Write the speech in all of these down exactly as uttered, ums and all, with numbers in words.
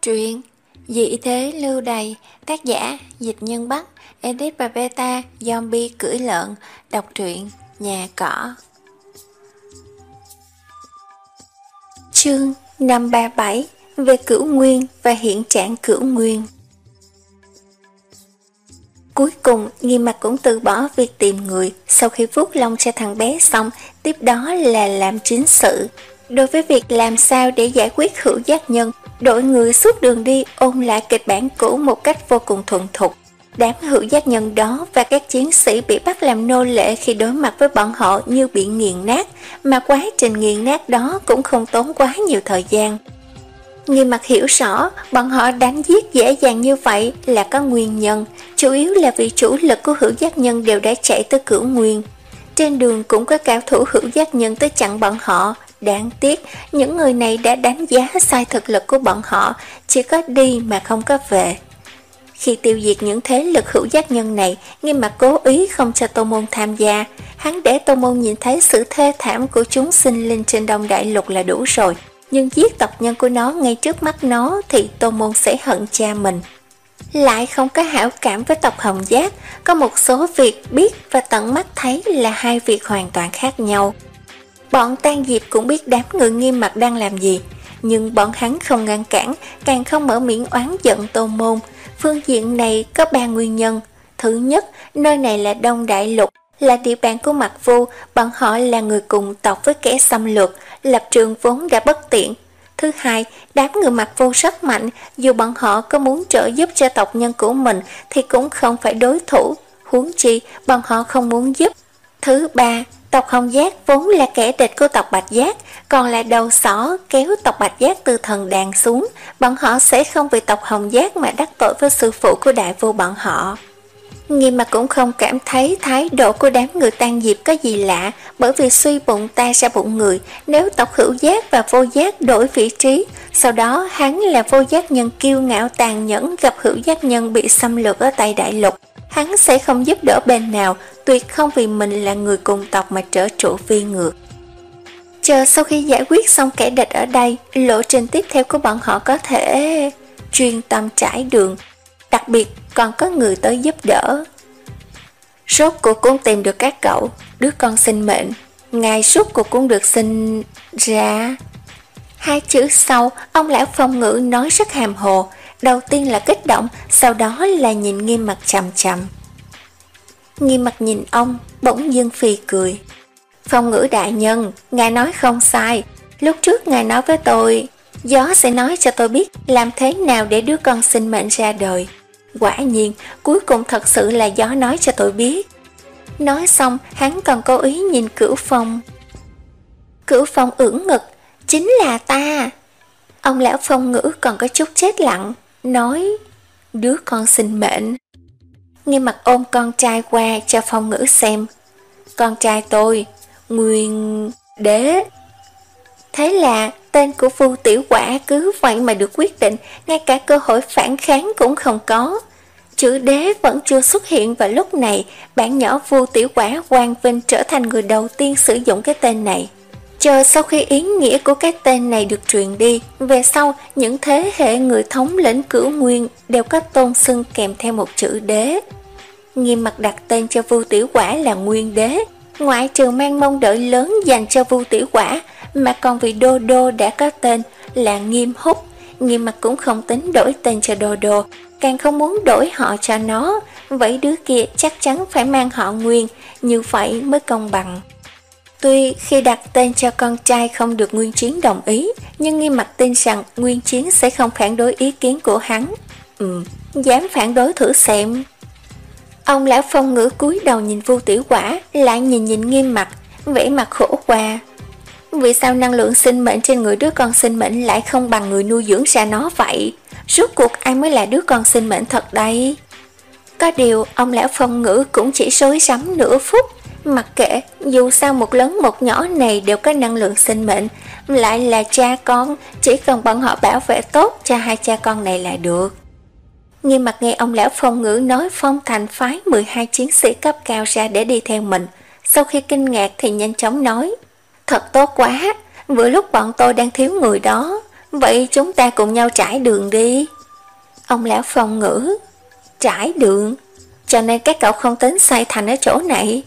Truyện Dị thế lưu đày, tác giả Dịch Nhân Bắc, edit và beta Zombie cưỡi lợn. Đọc truyện Nhà Cỏ. Chương năm ba bảy, về Cửu Nguyên và hiện trạng Cửu Nguyên. Cuối cùng Nghiêm Mặc cũng từ bỏ việc tìm người. Sau khi vuốt lông cho thằng bé xong, tiếp đó là làm chính sự. Đối với việc làm sao để giải quyết hữu giác nhân, đội người suốt đường đi ôn lại kịch bản cũ một cách vô cùng thuần thục. Đám hữu giác nhân đó và các chiến sĩ bị bắt làm nô lệ khi đối mặt với bọn họ như bị nghiền nát, mà quá trình nghiền nát đó cũng không tốn quá nhiều thời gian. Nghiêm Mặc hiểu rõ bọn họ đánh giết dễ dàng như vậy là có nguyên nhân, chủ yếu là vì chủ lực của hữu giác nhân đều đã chạy tới Cửu Nguyên. Trên đường cũng có cao thủ hữu giác nhân tới chặn bọn họ. Đáng tiếc, những người này đã đánh giá sai thực lực của bọn họ, chỉ có đi mà không có về. Khi tiêu diệt những thế lực hữu giác nhân này, Nghiêm Mặc cố ý không cho Tô Môn tham gia. Hắn để Tô Môn nhìn thấy sự thê thảm của chúng sinh linh trên Đông Đại Lục là đủ rồi. Nhưng giết tộc nhân của nó ngay trước mắt nó thì Tô Môn sẽ hận cha mình. Lại không có hảo cảm với tộc Hồng Giác, có một số việc biết và tận mắt thấy là hai việc hoàn toàn khác nhau. Bọn Tan Diệp cũng biết đám người Nghiêm Mặc đang làm gì, nhưng bọn hắn không ngăn cản, càng không mở miệng oán giận Tô Môn. Phương diện này có ba nguyên nhân. Thứ nhất, nơi này là Đông Đại Lục, là địa bàn của Mặc Vu, bọn họ là người cùng tộc với kẻ xâm lược, lập trường vốn đã bất tiện. Thứ hai, đám người Mặc Vu rất mạnh, dù bọn họ có muốn trợ giúp cho tộc nhân của mình thì cũng không phải đối thủ, huống chi bọn họ không muốn giúp. Thứ ba, tộc Hồng Giác vốn là kẻ địch của tộc Bạch Giác, còn là đầu sỏ kéo tộc Bạch Giác từ thần đàn xuống, bọn họ sẽ không vì tộc Hồng Giác mà đắc tội với sư phụ của đại vô bọn họ. Nghiêm Mặc cũng không cảm thấy thái độ của đám người Tan Diệp có gì lạ, bởi vì suy bụng ta ra bụng người, nếu tộc Hữu Giác và Vô Giác đổi vị trí, sau đó hắn là Vô Giác nhân kiêu ngạo tàn nhẫn gặp Hữu Giác nhân bị xâm lược ở tại Đại Lục, hắn sẽ không giúp đỡ bên nào, tuyệt không vì mình là người cùng tộc mà trở trụ phi ngược. Chờ sau khi giải quyết xong kẻ địch ở đây, lộ trình tiếp theo của bọn họ có thể chuyên tâm trải đường, đặc biệt còn có người tới giúp đỡ. Rốt cuộc cũng tìm được các cậu, đứa con sinh mệnh, ngài rốt cuộc cũng được sinh ra. Hai chữ sau, ông lão Phong Ngữ nói rất hàm hồ, đầu tiên là kích động, sau đó là nhìn Nghiêm Mặc chằm chằm. Nghiêm Mặc nhìn ông, bỗng dưng phì cười. Phong Ngữ đại nhân, ngài nói không sai, lúc trước ngài nói với tôi, gió sẽ nói cho tôi biết làm thế nào để đứa con sinh mệnh ra đời. Quả nhiên, cuối cùng thật sự là gió nói cho tôi biết. Nói xong, hắn còn cố ý nhìn Cửu Phong. Cửu Phong ưỡn ngực, chính là ta. Ông lão Phong Ngữ còn có chút chết lặng, nói, đứa con sinh mệnh. Nghiêm Mặc ôm con trai qua cho Phong Ngữ xem. Con trai tôi, Nguyên Đế. Thế là tên của Vu Tiểu Quả cứ vậy mà được quyết định, ngay cả cơ hội phản kháng cũng không có. Chữ đế vẫn chưa xuất hiện vào lúc này, bạn nhỏ Vu Tiểu Quả quang vinh trở thành người đầu tiên sử dụng cái tên này. Chờ sau khi ý nghĩa của cái tên này được truyền đi, về sau những thế hệ người thống lĩnh Cửu Nguyên đều có tôn xưng kèm theo một chữ đế. Nghiêm Mặc đặt tên cho Vu Tiểu Quả là Nguyên Đế, ngoại trừ mang mong đợi lớn dành cho Vu Tiểu Quả, mà còn vì Đô Đô đã có tên là Nghiêm Húc. Nghiêm Mặc cũng không tính đổi tên cho Đô Đô, càng không muốn đổi họ cho nó, vậy đứa kia chắc chắn phải mang họ Nguyên, như vậy mới công bằng. Tuy khi đặt tên cho con trai không được Nguyên Chiến đồng ý, nhưng Nghiêm Mặc tin rằng Nguyên Chiến sẽ không phản đối ý kiến của hắn. Ừ, dám phản đối thử xem. Ông lão Phong Ngữ cúi đầu nhìn Vu Tiểu Quả, lại nhìn nhìn Nghiêm Mặc, vẻ mặt khổ qua. Vì sao năng lượng sinh mệnh trên người đứa con sinh mệnh lại không bằng người nuôi dưỡng ra nó vậy? Rốt cuộc ai mới là đứa con sinh mệnh thật đây? Có điều ông lão Phong Ngữ cũng chỉ rối rắm nửa phút. Mặc kệ, dù sao một lớn một nhỏ này đều có năng lượng sinh mệnh, lại là cha con, chỉ cần bọn họ bảo vệ tốt cho hai cha con này là được. Nghiêm Mặc nghe ông lão Phong Ngữ nói Phong Thành phái mười hai chiến sĩ cấp cao ra để đi theo mình, sau khi kinh ngạc thì nhanh chóng nói, thật tốt quá, vừa lúc bọn tôi đang thiếu người đó, Vậy chúng ta cùng nhau trải đường đi. Ông lão Phong ngữ. Trải đường? Cho nên các cậu không tính xây thành ở chỗ này.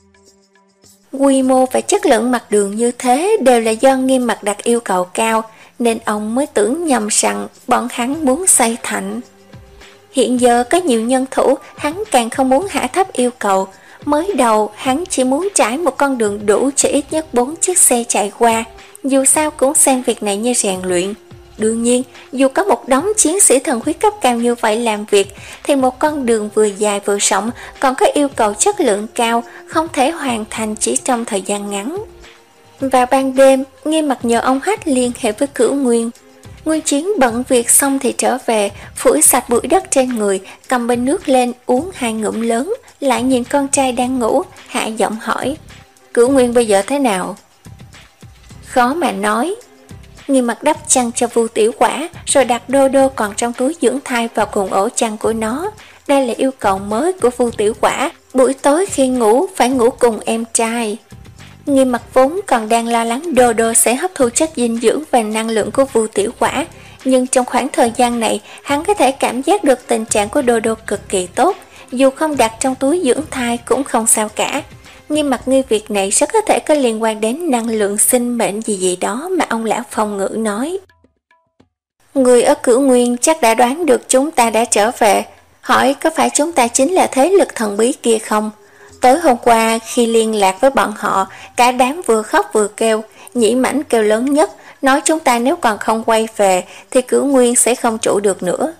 Quy mô và chất lượng mặt đường như thế đều là do Nghiêm Mặc đặt yêu cầu cao, nên ông mới tưởng nhầm rằng bọn hắn muốn xây thành. Hiện giờ có nhiều nhân thủ, hắn càng không muốn hạ thấp yêu cầu. Mới đầu hắn chỉ muốn trải một con đường đủ cho ít nhất bốn chiếc xe chạy qua, dù sao cũng xem việc này như rèn luyện. Đương nhiên, dù có một đống chiến sĩ thần huyết cấp cao như vậy làm việc, thì một con đường vừa dài vừa rộng còn có yêu cầu chất lượng cao, không thể hoàn thành chỉ trong thời gian ngắn. Vào ban đêm, Nghiêm Mặc nhờ ông Hách liên hệ với Cửu Nguyên. Nguyên Chiến bận việc xong thì trở về, phủi sạch bụi đất trên người, cầm bình nước lên uống hai ngụm lớn, lại nhìn con trai đang ngủ, hạ giọng hỏi: Cửu Nguyên bây giờ thế nào? Khó mà nói. Nghiêm Mặc đắp chăn cho Vu Tiểu Quả, rồi đặt Đô Đô còn trong túi dưỡng thai vào cùng ổ chăn của nó. Đây là yêu cầu mới của Vu Tiểu Quả, buổi tối khi ngủ phải ngủ cùng em trai. Nghiêm Mặc vốn còn đang lo lắng Đô Đô sẽ hấp thu chất dinh dưỡng và năng lượng của Vu Tiểu Quả, nhưng trong khoảng thời gian này, hắn có thể cảm giác được tình trạng của Đô Đô cực kỳ tốt, dù không đặt trong túi dưỡng thai cũng không sao cả. Nghiêm Mặc nghi việc này rất có thể có liên quan đến năng lượng sinh mệnh gì gì đó mà ông lão Phong Ngữ nói. Người ở Cửu Nguyên chắc đã đoán được chúng ta đã trở về, hỏi có phải chúng ta chính là thế lực thần bí kia không? Tối hôm qua khi liên lạc với bọn họ, cả đám vừa khóc vừa kêu, Nhĩ Mãnh kêu lớn nhất, nói chúng ta nếu còn không quay về thì Cửu Nguyên sẽ không trụ được nữa.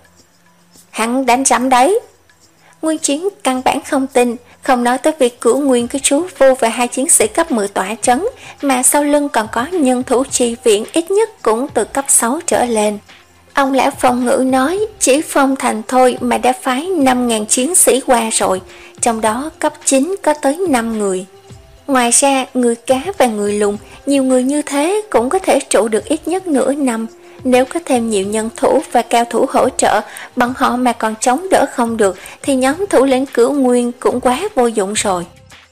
Hắn đánh rắm đấy. Nguyên Chiến căn bản không tin, không nói tới việc Cửu Nguyên cái chú Vu và hai chiến sĩ cấp mười tỏa trấn, mà sau lưng còn có nhân thủ chi viện ít nhất cũng từ cấp sáu trở lên. Ông lão Phong Ngữ nói chỉ Phong Thành thôi mà đã phái năm nghìn chiến sĩ qua rồi, trong đó cấp chín có tới năm người. Ngoài ra, người cá và người lùn, nhiều người như thế cũng có thể trụ được ít nhất nửa năm. Nếu có thêm nhiều nhân thủ và cao thủ hỗ trợ, bọn họ mà còn chống đỡ không được, thì nhóm thủ lĩnh Cửu Nguyên cũng quá vô dụng rồi.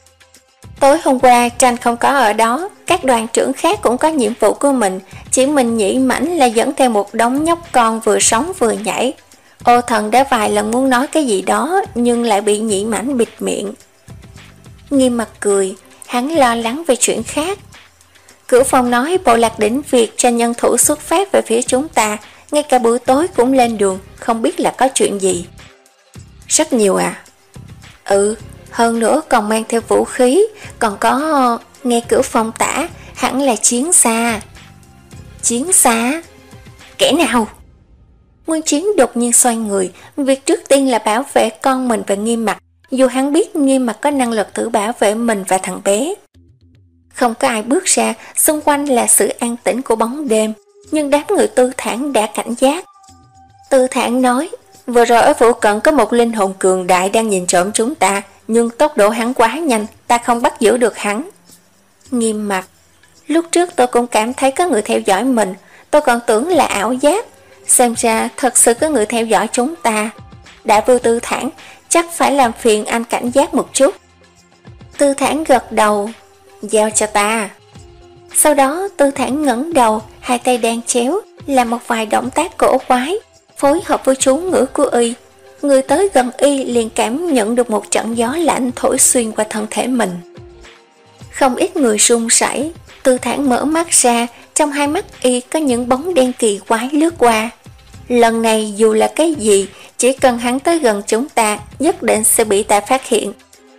Tối hôm qua, Tranh không có ở đó, các đoàn trưởng khác cũng có nhiệm vụ của mình, chỉ mình Nhĩ Mãnh là dẫn theo một đống nhóc con vừa sống vừa nhảy. Ô Thần đã vài lần muốn nói cái gì đó, nhưng lại bị Nhĩ Mãnh bịt miệng. Nghiêm Mặc cười, hắn lo lắng về chuyện khác. Cửu Phong nói bộ lạc đỉnh Việt cho nhân thủ xuất phát về phía chúng ta, ngay cả buổi tối cũng lên đường, không biết là có chuyện gì. Rất nhiều à? Ừ, hơn nữa còn mang theo vũ khí, còn có... Nghe Cửu Phong tả, hẳn là chiến xa. Chiến xa? Kẻ nào? Nguyên Chiến đột nhiên xoay người, việc trước tiên là bảo vệ con mình và Nghiêm Mặc, dù hắn biết Nghiêm Mặc có năng lực tự bảo vệ mình và thằng bé. Không có ai bước ra, xung quanh là sự an tĩnh của bóng đêm, nhưng đám người Tư Thản đã cảnh giác. Tư Thản nói, vừa rồi ở phụ cận có một linh hồn cường đại đang nhìn trộm chúng ta, nhưng tốc độ hắn quá nhanh, ta không bắt giữ được hắn. Nghiêm Mặc, lúc trước tôi cũng cảm thấy có người theo dõi mình, tôi còn tưởng là ảo giác, xem ra thật sự có người theo dõi chúng ta. Đại vương Tư Thản, chắc phải làm phiền anh cảnh giác một chút. Tư Thản gật đầu, giao cho ta. Sau đó Tư Thản ngẩng đầu, hai tay đan chéo, làm một vài động tác cổ quái, phối hợp với chú ngữ của y. Người tới gần y liền cảm nhận được một trận gió lạnh thổi xuyên qua thân thể mình. Không ít người run rẩy. Tư Thản mở mắt ra, trong hai mắt y có những bóng đen kỳ quái lướt qua. Lần này dù là cái gì, chỉ cần hắn tới gần chúng ta, nhất định sẽ bị ta phát hiện.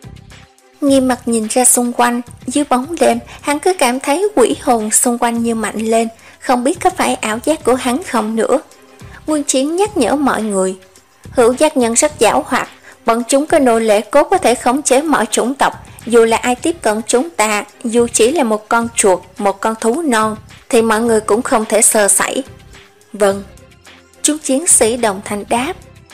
Nghiêm Mặc nhìn ra xung quanh, dưới bóng đêm, hắn cứ cảm thấy quỷ hồn xung quanh như mạnh lên, không biết có phải ảo giác của hắn không nữa. Nguyên Chiến nhắc nhở mọi người, hữu giác nhân rất giảo hoạt, bọn chúng có nô lệ cốt có thể khống chế mọi chủng tộc, dù là ai tiếp cận chúng ta, dù chỉ là một con chuột, một con thú non, thì mọi người cũng không thể sơ sẩy. Vâng, chúng chiến sĩ đồng thanh đáp.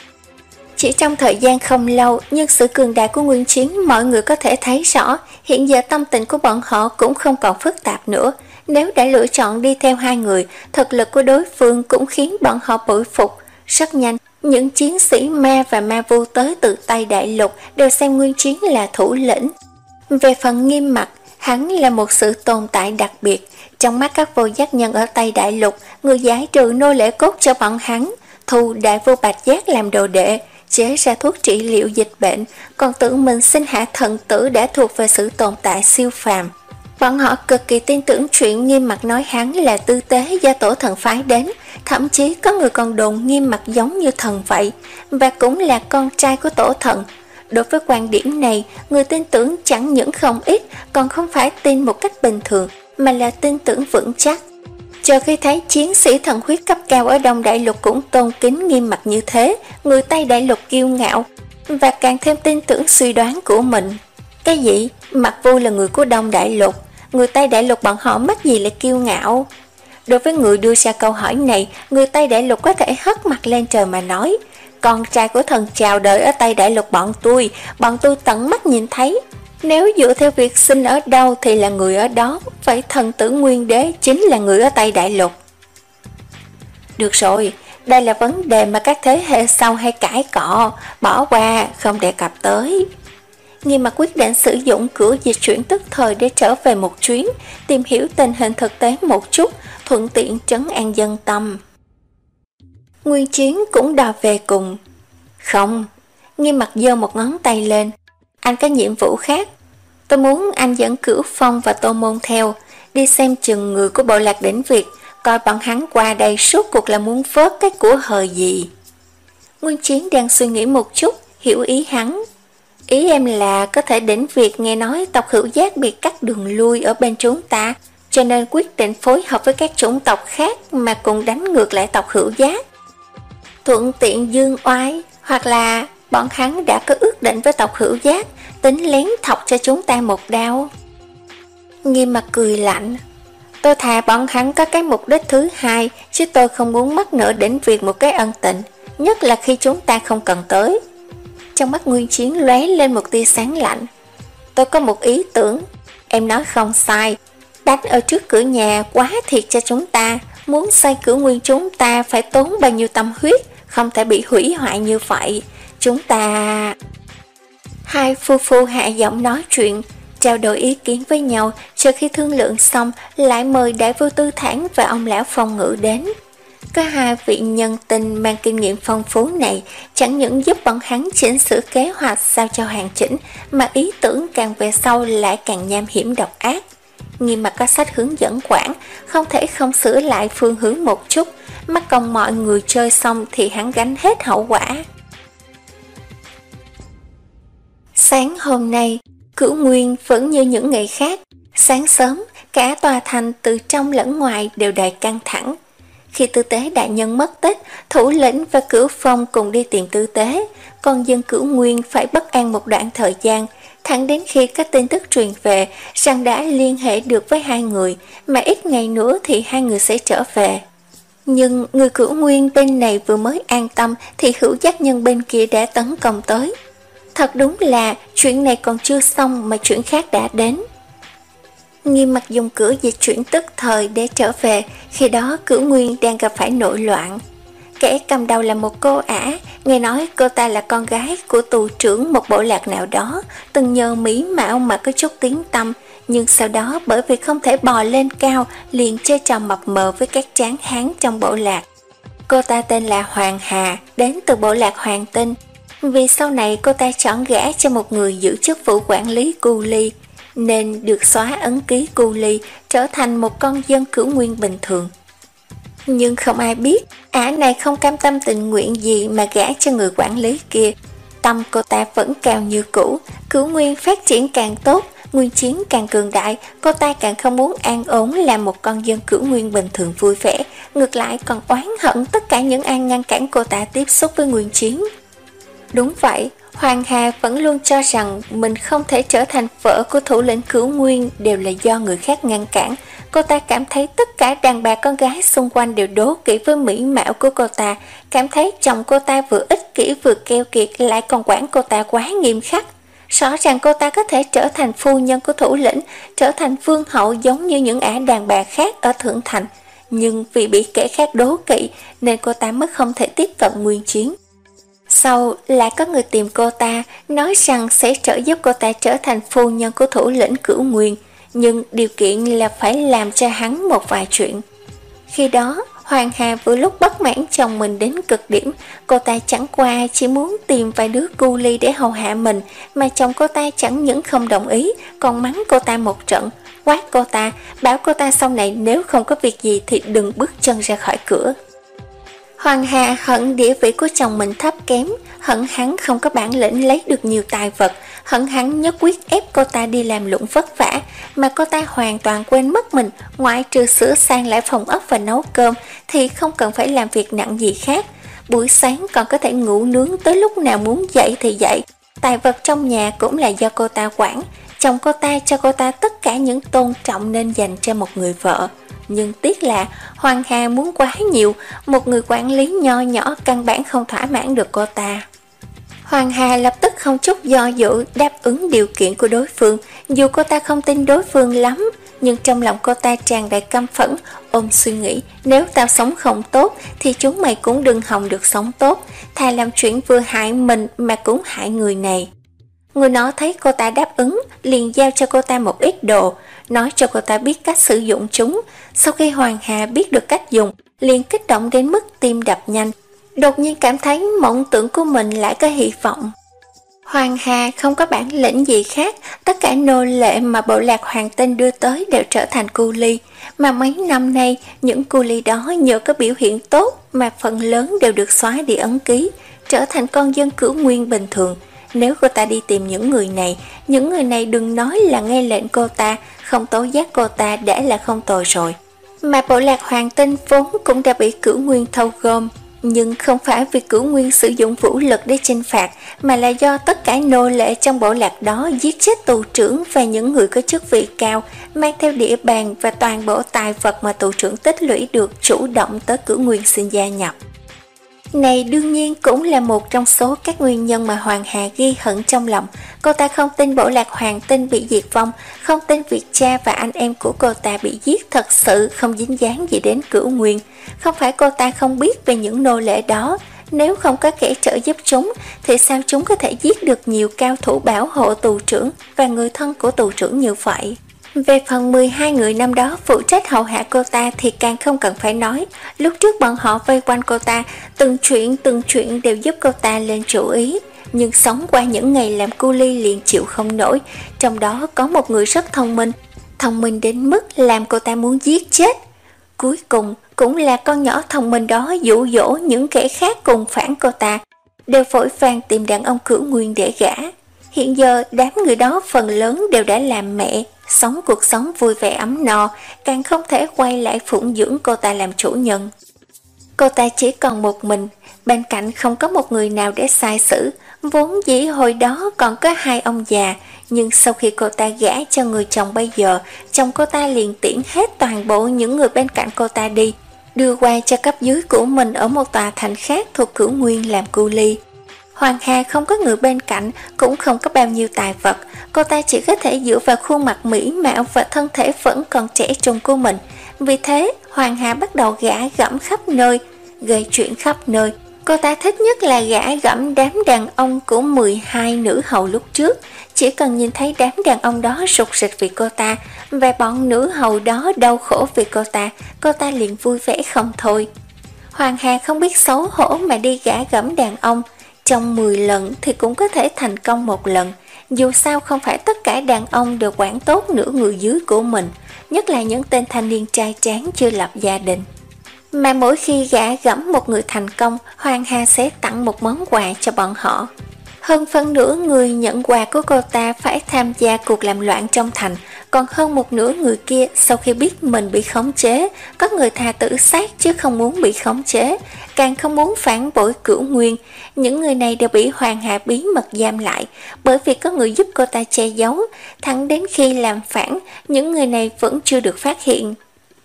Chỉ trong thời gian không lâu, nhưng sự cường đại của Nguyên Chiến mọi người có thể thấy rõ, hiện giờ tâm tình của bọn họ cũng không còn phức tạp nữa. Nếu đã lựa chọn đi theo hai người, thực lực của đối phương cũng khiến bọn họ bội phục. Rất nhanh, những chiến sĩ ma và ma vu tới từ Tây Đại Lục đều xem Nguyên Chiến là thủ lĩnh. Về phần Nghiêm Mặc, Hắn là một sự tồn tại đặc biệt. Trong mắt các vô giác nhân ở Tây Đại Lục, người giải trừ nô lệ cốt cho bọn hắn, thu đại vô Bạch Giác làm đồ đệ, chế ra thuốc trị liệu dịch bệnh, còn tự mình sinh hạ thần tử đã thuộc về sự tồn tại siêu phàm. Bọn họ cực kỳ tin tưởng chuyện Nghiêm Mặc nói hắn là tư tế do tổ thần phái đến, thậm chí có người còn đồn Nghiêm Mặc giống như thần vậy, và cũng là con trai của tổ thần. Đối với quan điểm này, người tin tưởng chẳng những không ít, còn không phải tin một cách bình thường, mà là tin tưởng vững chắc. Cho khi thấy chiến sĩ thần huyết cấp cao ở Đông Đại Lục cũng tôn kính Nghiêm Mặc như thế, người Tây Đại Lục kiêu ngạo, và càng thêm tin tưởng suy đoán của mình. Cái gì? Mặc Vô là người của Đông Đại Lục, người Tây Đại Lục bọn họ mắc gì lại kiêu ngạo? Đối với người đưa ra câu hỏi này, người Tây Đại Lục có thể hất mặt lên trời mà nói, con trai của thần chào đời ở Tây Đại Lục bọn tôi, bọn tôi tận mắt nhìn thấy. Nếu dựa theo việc sinh ở đâu thì là người ở đó, vậy thần tử Nguyên Đế chính là người ở Tây Đại Lục. Được rồi, đây là vấn đề mà các thế hệ sau hay cãi cọ, bỏ qua, không đề cập tới. Nghiêm Mặc quyết định sử dụng cửa dịch chuyển tức thời để trở về một chuyến, tìm hiểu tình hình thực tế một chút, thuận tiện trấn an dân tâm. Nguyên Chiến cũng đòi về cùng. Không, Nghiêm Mặc giơ một ngón tay lên. Anh có nhiệm vụ khác. Tôi muốn anh dẫn Cửu Phong và Tô Môn theo, đi xem chừng người của bộ lạc đỉnh Việt, coi bọn hắn qua đây suốt cuộc là muốn vớt cái của hời gì. Nguyên Chiến đang suy nghĩ một chút, hiểu ý hắn. Ý em là có thể đỉnh Việt nghe nói tộc Hữu Giác bị cắt đường lui ở bên chúng ta, cho nên quyết định phối hợp với các chủng tộc khác mà cùng đánh ngược lại tộc Hữu Giác. Thuận tiện dương oai, hoặc là bọn hắn đã có ước định với tộc Hữu Giác, tính lén thọc cho chúng ta một đao. Nghiêm Mặc cười lạnh. Tôi thà bọn hắn có cái mục đích thứ hai, chứ tôi không muốn mắc nợ đỉnh Việt một cái ân tình, nhất là khi chúng ta không cần tới. Trong mắt Nguyên Chiến lóe lên một tia sáng lạnh. Tôi có một ý tưởng. Em nói không sai, đánh ở trước cửa nhà quá thiệt cho chúng ta. Muốn xây cửa nguyên chúng ta phải tốn bao nhiêu tâm huyết, không thể bị hủy hoại như vậy. Chúng ta... Hai phu phu hạ giọng nói chuyện, trao đổi ý kiến với nhau. Sau khi thương lượng xong, lại mời Đại Vô Tư Thản và ông lão Phong Ngữ đến. Có hai vị nhân tình mang kinh nghiệm phong phú này chẳng những giúp bọn hắn chỉnh sửa kế hoạch sao cho hoàn chỉnh, mà ý tưởng càng về sau lại càng nham hiểm độc ác. Nghiêm Mặc có sách hướng dẫn quản, không thể không sửa lại phương hướng một chút, mắc công mọi người chơi xong thì hắn gánh hết hậu quả. Sáng hôm nay, Cửu Nguyên vẫn như những ngày khác. Sáng sớm, cả tòa thành từ trong lẫn ngoài đều đầy căng thẳng. Khi tư tế đại nhân mất tích, thủ lĩnh và Cửu Phong cùng đi tìm tư tế, còn dân Cửu Nguyên phải bất an một đoạn thời gian, thẳng đến khi các tin tức truyền về rằng đã liên hệ được với hai người, mà ít ngày nữa thì hai người sẽ trở về. Nhưng người Cửu Nguyên bên này vừa mới an tâm thì Hữu Giác nhân bên kia đã tấn công tới. Thật đúng là chuyện này còn chưa xong mà chuyện khác đã đến. Nghiêm Mặc dùng cửa dịch chuyển tức thời để trở về, khi đó Cửu Nguyên đang gặp phải nội loạn. Kẻ cầm đầu là một cô ả, nghe nói cô ta là con gái của tù trưởng một bộ lạc nào đó, từng nhờ mỹ mạo mà có chút tiếng tăm, nhưng sau đó bởi vì không thể bò lên cao, liền chơi trò mập mờ với các tráng hán trong bộ lạc. Cô ta tên là Hoàng Hà, đến từ bộ lạc Hoàng Tinh. Vì sau này cô ta chọn gả cho một người giữ chức vụ quản lý cu ly, nên được xóa ấn ký cu ly, trở thành một con dân Cửu Nguyên bình thường. Nhưng không ai biết, ả này không cam tâm tình nguyện gì mà gả cho người quản lý kia. Tâm cô ta vẫn cao như cũ, Cửu Nguyên phát triển càng tốt, Nguyên Chiến càng cường đại, cô ta càng không muốn an ổn làm một con dân Cửu Nguyên bình thường vui vẻ, ngược lại còn oán hận tất cả những ai ngăn cản cô ta tiếp xúc với Nguyên Chiến. Đúng vậy, Hoàng Hà vẫn luôn cho rằng mình không thể trở thành vợ của thủ lĩnh Cửu Nguyên đều là do người khác ngăn cản. Cô ta cảm thấy tất cả đàn bà con gái xung quanh đều đố kỵ với mỹ mạo của cô ta, cảm thấy chồng cô ta vừa ích kỷ vừa keo kiệt lại còn quản cô ta quá nghiêm khắc. Rõ ràng cô ta có thể trở thành phu nhân của thủ lĩnh, trở thành vương hậu giống như những ả đàn bà khác ở Thượng Thành, nhưng vì bị kẻ khác đố kỵ nên cô ta mới không thể tiếp cận Nguyên Chiến. Sau lại có người tìm cô ta, nói rằng sẽ trợ giúp cô ta trở thành phu nhân của thủ lĩnh Cửu Nguyên, nhưng điều kiện là phải làm cho hắn một vài chuyện. Khi đó, Hoàng Hà vừa lúc bất mãn chồng mình đến cực điểm, cô ta chẳng qua chỉ muốn tìm vài đứa cu ly để hầu hạ mình, mà chồng cô ta chẳng những không đồng ý, còn mắng cô ta một trận, quát cô ta, bảo cô ta sau này nếu không có việc gì thì đừng bước chân ra khỏi cửa. Hoàng Hà hận địa vị của chồng mình thấp kém, hận hắn không có bản lĩnh lấy được nhiều tài vật, hận hắn nhất quyết ép cô ta đi làm lụng vất vả, mà cô ta hoàn toàn quên mất mình, ngoại trừ sửa sang lại phòng ốc và nấu cơm thì không cần phải làm việc nặng gì khác. Buổi sáng còn có thể ngủ nướng tới lúc nào muốn dậy thì dậy. Tài vật trong nhà cũng là do cô ta quản. Chồng cô ta cho cô ta tất cả những tôn trọng nên dành cho một người vợ. Nhưng tiếc là Hoàng Hà muốn quá nhiều, một người quản lý nho nhỏ căn bản không thỏa mãn được cô ta. Hoàng Hà lập tức không chút do dự đáp ứng điều kiện của đối phương, dù cô ta không tin đối phương lắm, nhưng trong lòng cô ta tràn đầy căm phẫn, ôm suy nghĩ, nếu tao sống không tốt thì chúng mày cũng đừng hòng được sống tốt, thà làm chuyện vừa hại mình mà cũng hại người này. Người nó thấy cô ta đáp ứng, liền giao cho cô ta một ít đồ, nói cho cô ta biết cách sử dụng chúng. Sau khi Hoàng Hà biết được cách dùng, liền kích động đến mức tim đập nhanh, đột nhiên cảm thấy mộng tưởng của mình lại có hy vọng. Hoàng Hà không có bản lĩnh gì khác, tất cả nô lệ mà bộ lạc Hoàng Tinh đưa tới đều trở thành cu ly, mà mấy năm nay những cu ly đó nhờ có biểu hiện tốt mà phần lớn đều được xóa đi ấn ký, trở thành con dân cửu nguyên bình thường. Nếu cô ta đi tìm những người này, những người này đừng nói là nghe lệnh cô ta, không tố giác cô ta đã là không tồi rồi. Mà bộ lạc Hoàng Tinh vốn cũng đã bị cửu nguyên thâu gom, nhưng không phải vì cửu nguyên sử dụng vũ lực để chinh phạt, mà là do tất cả nô lệ trong bộ lạc đó giết chết tù trưởng và những người có chức vị cao, mang theo địa bàn và toàn bộ tài vật mà tù trưởng tích lũy được chủ động tới cửu nguyên xin gia nhập. Này đương nhiên cũng là một trong số các nguyên nhân mà Hoàng Hà ghi hận trong lòng. Cô ta không tin bộ lạc Hoàng Tinh bị diệt vong, không tin việc cha và anh em của cô ta bị giết thật sự không dính dáng gì đến cửu nguyên. Không phải cô ta không biết về những nô lệ đó, nếu không có kẻ trợ giúp chúng thì sao chúng có thể giết được nhiều cao thủ bảo hộ tù trưởng và người thân của tù trưởng như vậy. Về phần mười hai người năm đó phụ trách hầu hạ cô ta thì càng không cần phải nói. Lúc trước bọn họ vây quanh cô ta, từng chuyện từng chuyện đều giúp cô ta lên chủ ý. Nhưng sống qua những ngày làm cu ly liền chịu không nổi. Trong đó có một người rất thông minh, thông minh đến mức làm cô ta muốn giết chết. Cuối cùng cũng là con nhỏ thông minh đó dụ dỗ những kẻ khác cùng phản cô ta, đều vội vàng tìm đàn ông cửu nguyên để gả. Hiện giờ đám người đó phần lớn đều đã làm mẹ, sống cuộc sống vui vẻ ấm no, càng không thể quay lại phụng dưỡng cô ta làm chủ nhân. Cô ta chỉ còn một mình, bên cạnh không có một người nào để sai xử. Vốn dĩ hồi đó còn có hai ông già, nhưng sau khi cô ta gả cho người chồng bây giờ, chồng cô ta liền tiễn hết toàn bộ những người bên cạnh cô ta đi, đưa qua cho cấp dưới của mình ở một tòa thành khác thuộc cửu nguyên làm cu ly. Hoàng Hà không có người bên cạnh, cũng không có bao nhiêu tài vật, cô ta chỉ có thể dựa vào khuôn mặt mỹ mạo và thân thể vẫn còn trẻ trung của mình. Vì thế, Hoàng Hà bắt đầu gả gẫm khắp nơi, gây chuyện khắp nơi. Cô ta thích nhất là gả gẫm đám đàn ông của mười hai nữ hầu lúc trước. Chỉ cần nhìn thấy đám đàn ông đó rục rịch vì cô ta, và bọn nữ hầu đó đau khổ vì cô ta, cô ta liền vui vẻ không thôi. Hoàng Hà không biết xấu hổ mà đi gả gẫm đàn ông. Trong mười lần thì cũng có thể thành công một lần. Dù sao không phải tất cả đàn ông đều quản tốt nửa người dưới của mình, nhất là những tên thanh niên trai tráng chưa lập gia đình. Mà mỗi khi gả gẫm một người thành công, Hoàng Hà sẽ tặng một món quà cho bọn họ. Hơn phân nửa người nhận quà của cô ta phải tham gia cuộc làm loạn trong thành, còn hơn một nửa người kia sau khi biết mình bị khống chế, có người thà tự sát chứ không muốn bị khống chế, càng không muốn phản bội cửu nguyên. Những người này đều bị Hoàng Hà bí mật giam lại, bởi vì có người giúp cô ta che giấu, thẳng đến khi làm phản, những người này vẫn chưa được phát hiện.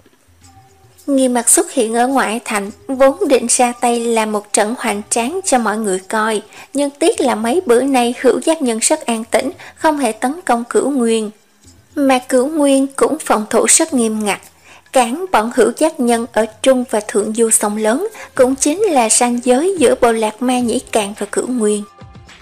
Nghi Mặc xuất hiện ở ngoại thành, vốn định ra tay làm một trận hoành tráng cho mọi người coi, nhưng tiếc là mấy bữa nay Hữu Giác Nhân rất an tĩnh, không hề tấn công Cửu Nguyên. Mà Cửu Nguyên cũng phòng thủ rất nghiêm ngặt, cản bọn Hữu Giác Nhân ở Trung và Thượng Du sông lớn, cũng chính là ranh giới giữa bộ lạc Ma Nhĩ Càn và Cửu Nguyên.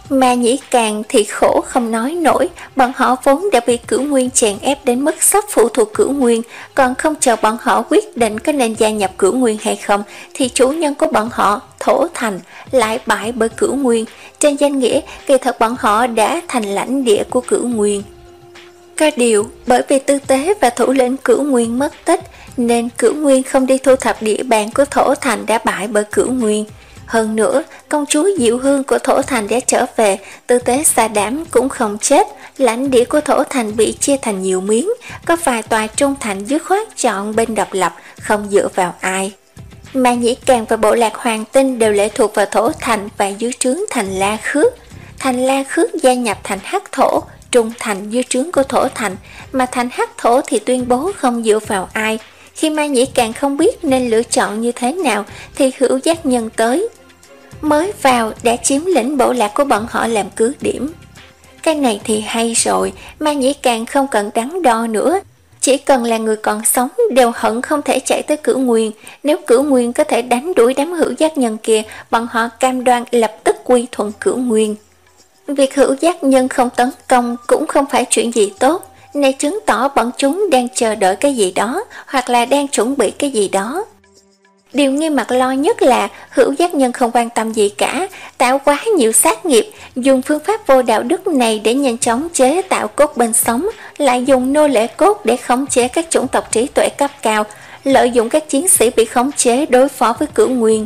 Mà Nhĩ Càng thì khổ không nói nổi, bọn họ vốn đã bị Cửu Nguyên chèn ép đến mức sắp phụ thuộc Cửu Nguyên, còn không chờ bọn họ quyết định có nên gia nhập Cửu Nguyên hay không, thì chủ nhân của bọn họ, Thổ Thành, lại bại bởi Cửu Nguyên. Trên danh nghĩa, kỳ thật bọn họ đã thành lãnh địa của Cửu Nguyên. Có điều, bởi vì Tư Tế và thủ lĩnh Cửu Nguyên mất tích, nên Cửu Nguyên không đi thu thập địa bàn của Thổ Thành đã bại bởi Cửu Nguyên. Hơn nữa, công chúa Diệu Hương của Thổ Thành đã trở về, Tư Tế Xà Đảm cũng không chết, lãnh địa của Thổ Thành bị chia thành nhiều miếng, có vài tòa trung thành dứt khoát chọn bên độc lập, không dựa vào ai. Mà Nhĩ Càng và bộ lạc Hoàng Tinh đều lệ thuộc vào Thổ Thành và dưới trướng thành La Khước. Thành La Khước gia nhập thành Hắc Thổ, trung thành dưới trướng của Thổ Thành, mà thành Hắc Thổ thì tuyên bố không dựa vào ai. Khi Ma Nhĩ Càng không biết nên lựa chọn như thế nào, thì Hữu Giác Nhân tới. Mới vào đã chiếm lĩnh bộ lạc của bọn họ làm cứ điểm. Cái này thì hay rồi, Ma Nhĩ Càng không cần đắn đo nữa. Chỉ cần là người còn sống đều hận không thể chạy tới Cửu Nguyên. Nếu Cửu Nguyên có thể đánh đuổi đám Hữu Giác Nhân kia, bọn họ cam đoan lập tức quy thuận Cửu Nguyên. Việc Hữu Giác Nhân không tấn công cũng không phải chuyện gì tốt, này chứng tỏ bọn chúng đang chờ đợi cái gì đó, hoặc là đang chuẩn bị cái gì đó. Điều Nghiêm Mặc lo nhất là Hữu Giác Nhân không quan tâm gì cả, tạo quá nhiều sát nghiệp, dùng phương pháp vô đạo đức này để nhanh chóng chế tạo cốt bên sống, lại dùng nô lệ cốt để khống chế các chủng tộc trí tuệ cấp cao, lợi dụng các chiến sĩ bị khống chế đối phó với Cửu Nguyên.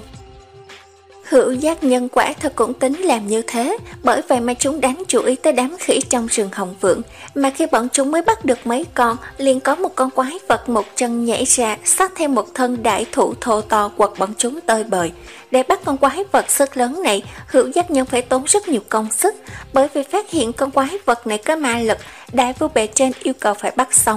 Hữu Giác Nhân quả thật cũng tính làm như thế, bởi vậy mà chúng đánh chú ý tới đám khỉ trong rừng Hồng Vượng, mà khi bọn chúng mới bắt được mấy con, liền có một con quái vật một chân nhảy ra, xách theo một thân đại thụ thô to quật bọn chúng tơi bời. Để bắt con quái vật sức lớn này, Hữu Giác Nhân phải tốn rất nhiều công sức, bởi vì phát hiện con quái vật này có ma lực, đại vua bề trên yêu cầu phải bắt sống.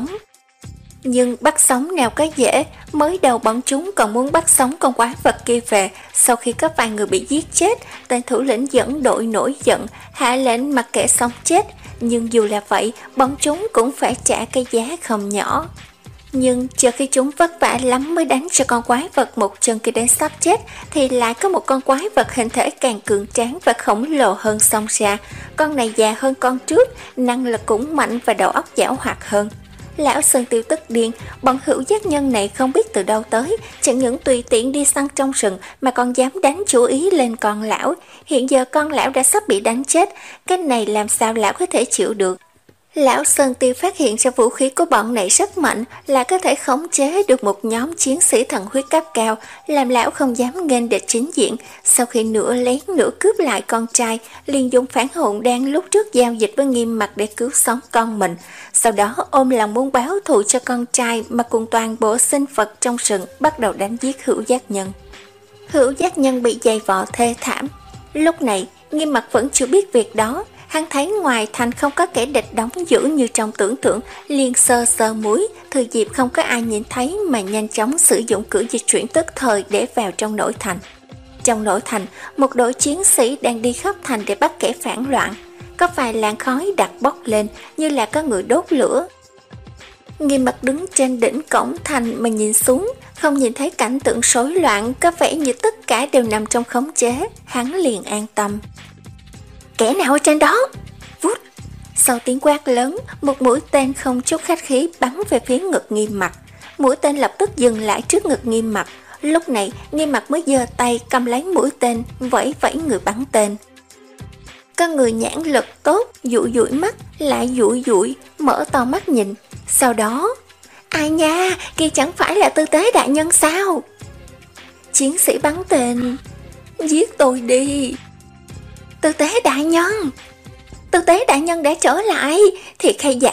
Nhưng bắt sống nào có dễ, mới đầu bọn chúng còn muốn bắt sống con quái vật kia về. Sau khi có vài người bị giết chết, tên thủ lĩnh dẫn đội nổi giận, hạ lệnh mặc kệ sống chết. Nhưng dù là vậy, bọn chúng cũng phải trả cái giá không nhỏ. Nhưng chờ khi chúng vất vả lắm mới đánh cho con quái vật một chân kia đến sắp chết, thì lại có một con quái vật hình thể càng cường tráng và khổng lồ hơn xông ra. Con này già hơn con trước, năng lực cũng mạnh và đầu óc giảo hoạt hơn. Lão Sơn Tiêu tức điên, bọn Hữu Giác Nhân này không biết từ đâu tới, chẳng những tùy tiện đi săn trong rừng mà còn dám đánh chú ý lên con lão. Hiện giờ con lão đã sắp bị đánh chết, cái này làm sao lão có thể chịu được. Lão Sơn Tiêu phát hiện ra vũ khí của bọn này rất mạnh, là có thể khống chế được một nhóm chiến sĩ thần huyết cấp cao, làm lão không dám nghênh địch chính diện. Sau khi nửa lén nửa cướp lại con trai, liền dùng phản hồn đan lúc trước giao dịch với Nghiêm Mặc để cứu sống con mình. Sau đó ôm lòng muốn báo thù cho con trai mà cùng toàn bộ sinh vật trong rừng bắt đầu đánh giết Hữu Giác Nhân. Hữu Giác Nhân bị dày vò thê thảm. Lúc này, Nghiêm Mặc vẫn chưa biết việc đó. Hắn thấy ngoài thành không có kẻ địch đóng giữ như trong tưởng tượng, liền sơ sơ mũi, thừa dịp không có ai nhìn thấy mà nhanh chóng sử dụng cử dịch chuyển tức thời để vào trong nội thành. Trong nội thành, một đội chiến sĩ đang đi khắp thành để bắt kẻ phản loạn. Có vài làn khói đặc bốc lên như là có người đốt lửa. Nghiêm Mặc đứng trên đỉnh cổng thành mà nhìn xuống, không nhìn thấy cảnh tượng rối loạn, có vẻ như tất cả đều nằm trong khống chế, hắn liền an tâm. Kẻ nào ở trên đó? Vút! Sau tiếng quát lớn, một mũi tên không chút khách khí bắn về phía ngực Nghiêm Mặc. Mũi tên lập tức dừng lại trước ngực Nghiêm Mặc. Lúc này, Nghiêm Mặc mới giơ tay cầm lấy mũi tên, vẫy vẫy người bắn tên. Có người nhãn lực tốt, dụi dụi mắt, lại dụi dụi, mở to mắt nhìn. Sau đó, ai nha, kia chẳng phải là Tư Tế đại nhân sao? Chiến sĩ bắn tên, giết tôi đi. Tư Tế đại nhân, Tư Tế đại nhân đã trở lại, thiệt hay giả?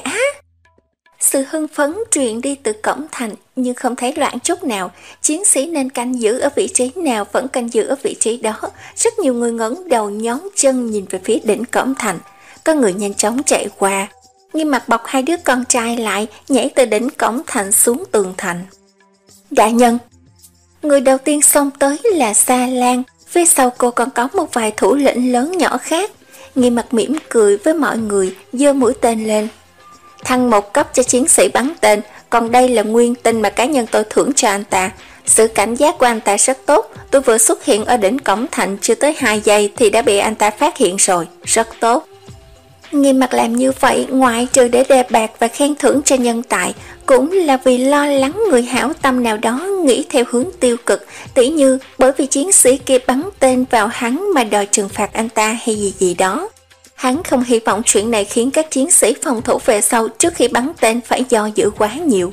Sự hưng phấn truyền đi từ cổng thành, nhưng không thấy loạn chút nào. Chiến sĩ nên canh giữ ở vị trí nào vẫn canh giữ ở vị trí đó. Rất nhiều người ngẩng đầu nhón chân nhìn về phía đỉnh cổng thành. Có người nhanh chóng chạy qua. Nghiêm Mặc bọc hai đứa con trai lại, nhảy từ đỉnh cổng thành xuống tường thành. Đại nhân! Người đầu tiên xông tới là Sa Lan. Phía sau cô còn có một vài thủ lĩnh lớn nhỏ khác. Nghiêm Mặc mỉm cười với mọi người, giơ mũi tên lên. Thăng một cấp cho chiến sĩ bắn tên, còn đây là nguyên tinh mà cá nhân tôi thưởng cho anh ta. Sự cảnh giác của anh ta rất tốt, tôi vừa xuất hiện ở đỉnh cổng thành chưa tới hai giây thì đã bị anh ta phát hiện rồi, rất tốt. Nghiêm Mặc làm như vậy ngoại trừ để đề bạt và khen thưởng cho nhân tài, cũng là vì lo lắng người hảo tâm nào đó nghĩ theo hướng tiêu cực, tỉ như bởi vì chiến sĩ kia bắn tên vào hắn mà đòi trừng phạt anh ta hay gì gì đó. Hắn không hy vọng chuyện này khiến các chiến sĩ phòng thủ về sau trước khi bắn tên phải do dự quá nhiều.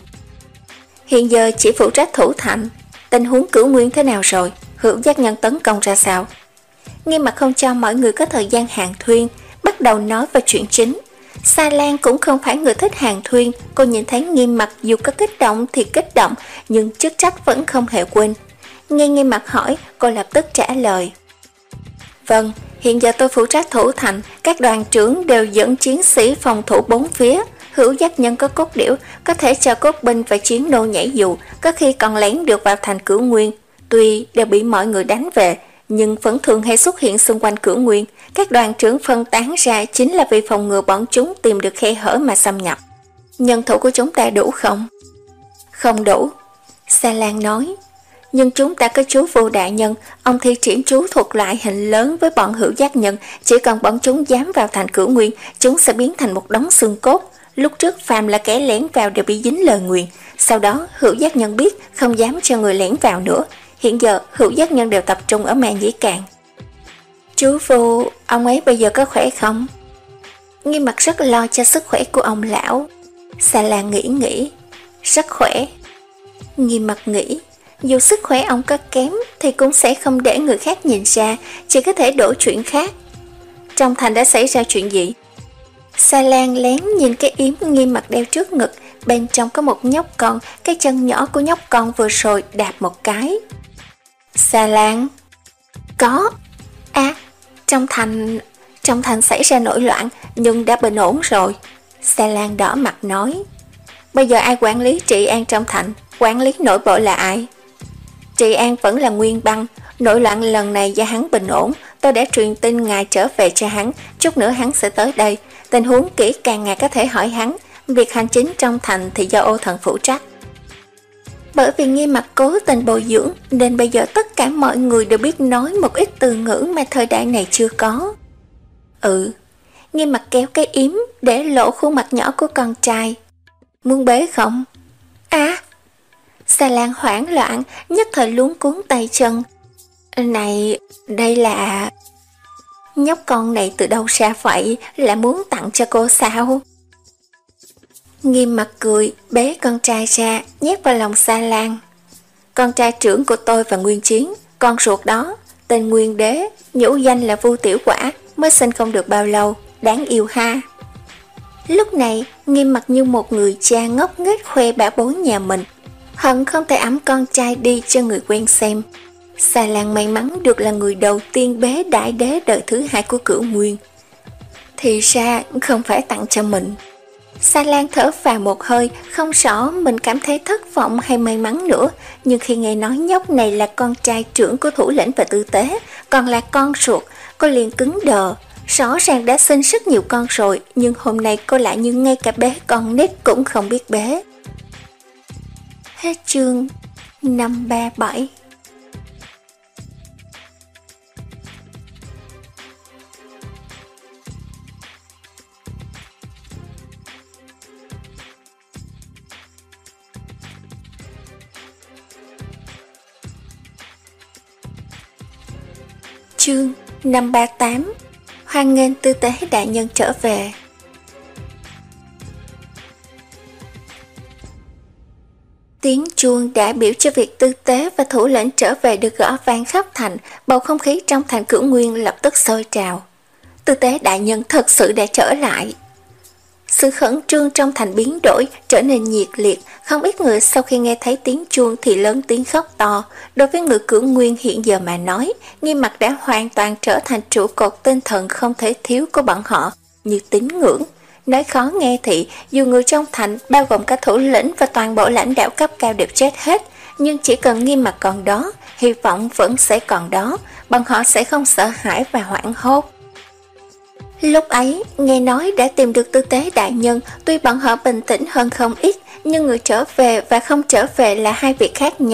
Hiện giờ chỉ phụ trách thủ thành, tình huống Cửu Nguyên thế nào rồi, hữu giác nhân tấn công ra sao? Nghiêm Mặc không cho mọi người có thời gian hàn thuyên, bắt đầu nói về chuyện chính. Sa Lan cũng không phải người thích hàn thuyên, cô nhìn thấy Nghiêm Mặc dù có kích động thì kích động, nhưng chức trách vẫn không hề quên. Nghe Nghiêm Mặc hỏi, cô lập tức trả lời. Vâng, hiện giờ tôi phụ trách thủ thành, các đoàn trưởng đều dẫn chiến sĩ phòng thủ bốn phía. Hữu giác nhân có cốt điểu, có thể cho cốt binh và chiến nô nhảy dù, có khi còn lén được vào thành Cửu Nguyên. Tuy đều bị mọi người đánh về, nhưng vẫn thường hay xuất hiện xung quanh Cửu Nguyên. Các đoàn trưởng phân tán ra chính là vì phòng ngừa bọn chúng tìm được khe hở mà xâm nhập. Nhân thủ của chúng ta đủ không? Không đủ, Sa Lan nói. Nhưng chúng ta có chú Vô Đại Nhân, ông thi triển chú thuật loại hình lớn với bọn hữu giác nhân, chỉ cần bọn chúng dám vào thành Cửu Nguyên, chúng sẽ biến thành một đống xương cốt. Lúc trước phàm là kẻ lẻn vào đều bị dính lời nguyền, sau đó hữu giác nhân biết không dám cho người lẻn vào nữa. Hiện giờ hữu giác nhân đều tập trung ở màn dĩ cạn. Chú Vô, ông ấy bây giờ có khỏe không? Nghiêm Mặc rất lo cho sức khỏe của ông lão. Sa Lan nghĩ nghĩ, rất khỏe. Nghiêm Mặc nghĩ, dù sức khỏe ông có kém thì cũng sẽ không để người khác nhìn ra, chỉ có thể đổi chuyện khác. Trong thành đã xảy ra chuyện gì? Sa Lan lén nhìn cái yếm Nghiêm Mặc đeo trước ngực, bên trong có một nhóc con, cái chân nhỏ của nhóc con vừa rồi đạp một cái. Sa Lan, có. À, trong thành, trong thành xảy ra nổi loạn, nhưng đã bình ổn rồi. Sa Lan đỏ mặt nói. Bây giờ ai quản lý trị an trong thành? Quản lý nội bộ là ai? Trị an vẫn là Nguyên Băng. Nổi loạn lần này do hắn bình ổn, tôi đã truyền tin ngài trở về cho hắn, chút nữa hắn sẽ tới đây. Tình huống kỹ càng ngài có thể hỏi hắn, việc hành chính trong thành thì do Ô Thần phụ trách. Bởi vì Nghiêm Mặc cố tình bồi dưỡng nên bây giờ tất cả mọi người đều biết nói một ít từ ngữ mà thời đại này chưa có. Ừ, Nghiêm Mặc kéo cái yếm để lộ khuôn mặt nhỏ của con trai. Muốn bế không? À, Sa Lan hoảng loạn, nhất thời luống cuốn tay chân. Này, đây là... Nhóc con này từ đâu ra vậy, là muốn tặng cho cô sao? Nghiêm Mặc cười, bế con trai ra, nhét vào lòng Sa Lan. Con trai trưởng của tôi và Nguyên Chiến, con ruột đó, tên Nguyên Đế, nhũ danh là Vu Tiểu Quả, mới sinh không được bao lâu, đáng yêu ha. Lúc này, Nghiêm Mặc như một người cha ngốc nghếch khoe bả bối nhà mình, hận không thể ẵm con trai đi cho người quen xem. Sa Lan may mắn được là người đầu tiên bế đại đế đời thứ hai của Cửu Nguyên. Thì ra không phải tặng cho mình. Sa Lan thở phào một hơi, không rõ mình cảm thấy thất vọng hay may mắn nữa, nhưng khi nghe nói nhóc này là con trai trưởng của thủ lĩnh và tư tế, còn là con ruột, cô liền cứng đờ. Rõ ràng đã sinh rất nhiều con rồi, nhưng hôm nay cô lại như ngay cả bế con nít cũng không biết bế. Hết chương năm ba bảy. Chương năm ba tám. Hoan nghênh tư tế đại nhân trở về. Tiếng chuông đã biểu cho việc tư tế và thủ lĩnh trở về được gõ vang khắp thành, bầu không khí trong thành Cửu Nguyên lập tức sôi trào. Tư tế đại nhân thật sự đã trở lại. Sự khẩn trương trong thành biến đổi, trở nên nhiệt liệt, không ít người sau khi nghe thấy tiếng chuông thì lớn tiếng khóc to. Đối với người Cửu Nguyên hiện giờ mà nói, Nghiêm Mặc đã hoàn toàn trở thành trụ cột tinh thần không thể thiếu của bọn họ, như tín ngưỡng. Nói khó nghe thì, dù người trong thành, bao gồm cả thủ lĩnh và toàn bộ lãnh đạo cấp cao đều chết hết, nhưng chỉ cần Nghiêm Mặc còn đó, hy vọng vẫn sẽ còn đó, bọn họ sẽ không sợ hãi và hoảng hốt. Lúc ấy, nghe nói đã tìm được tư tế đại nhân, tuy bọn họ bình tĩnh hơn không ít, nhưng người trở về và không trở về là hai việc khác nhau.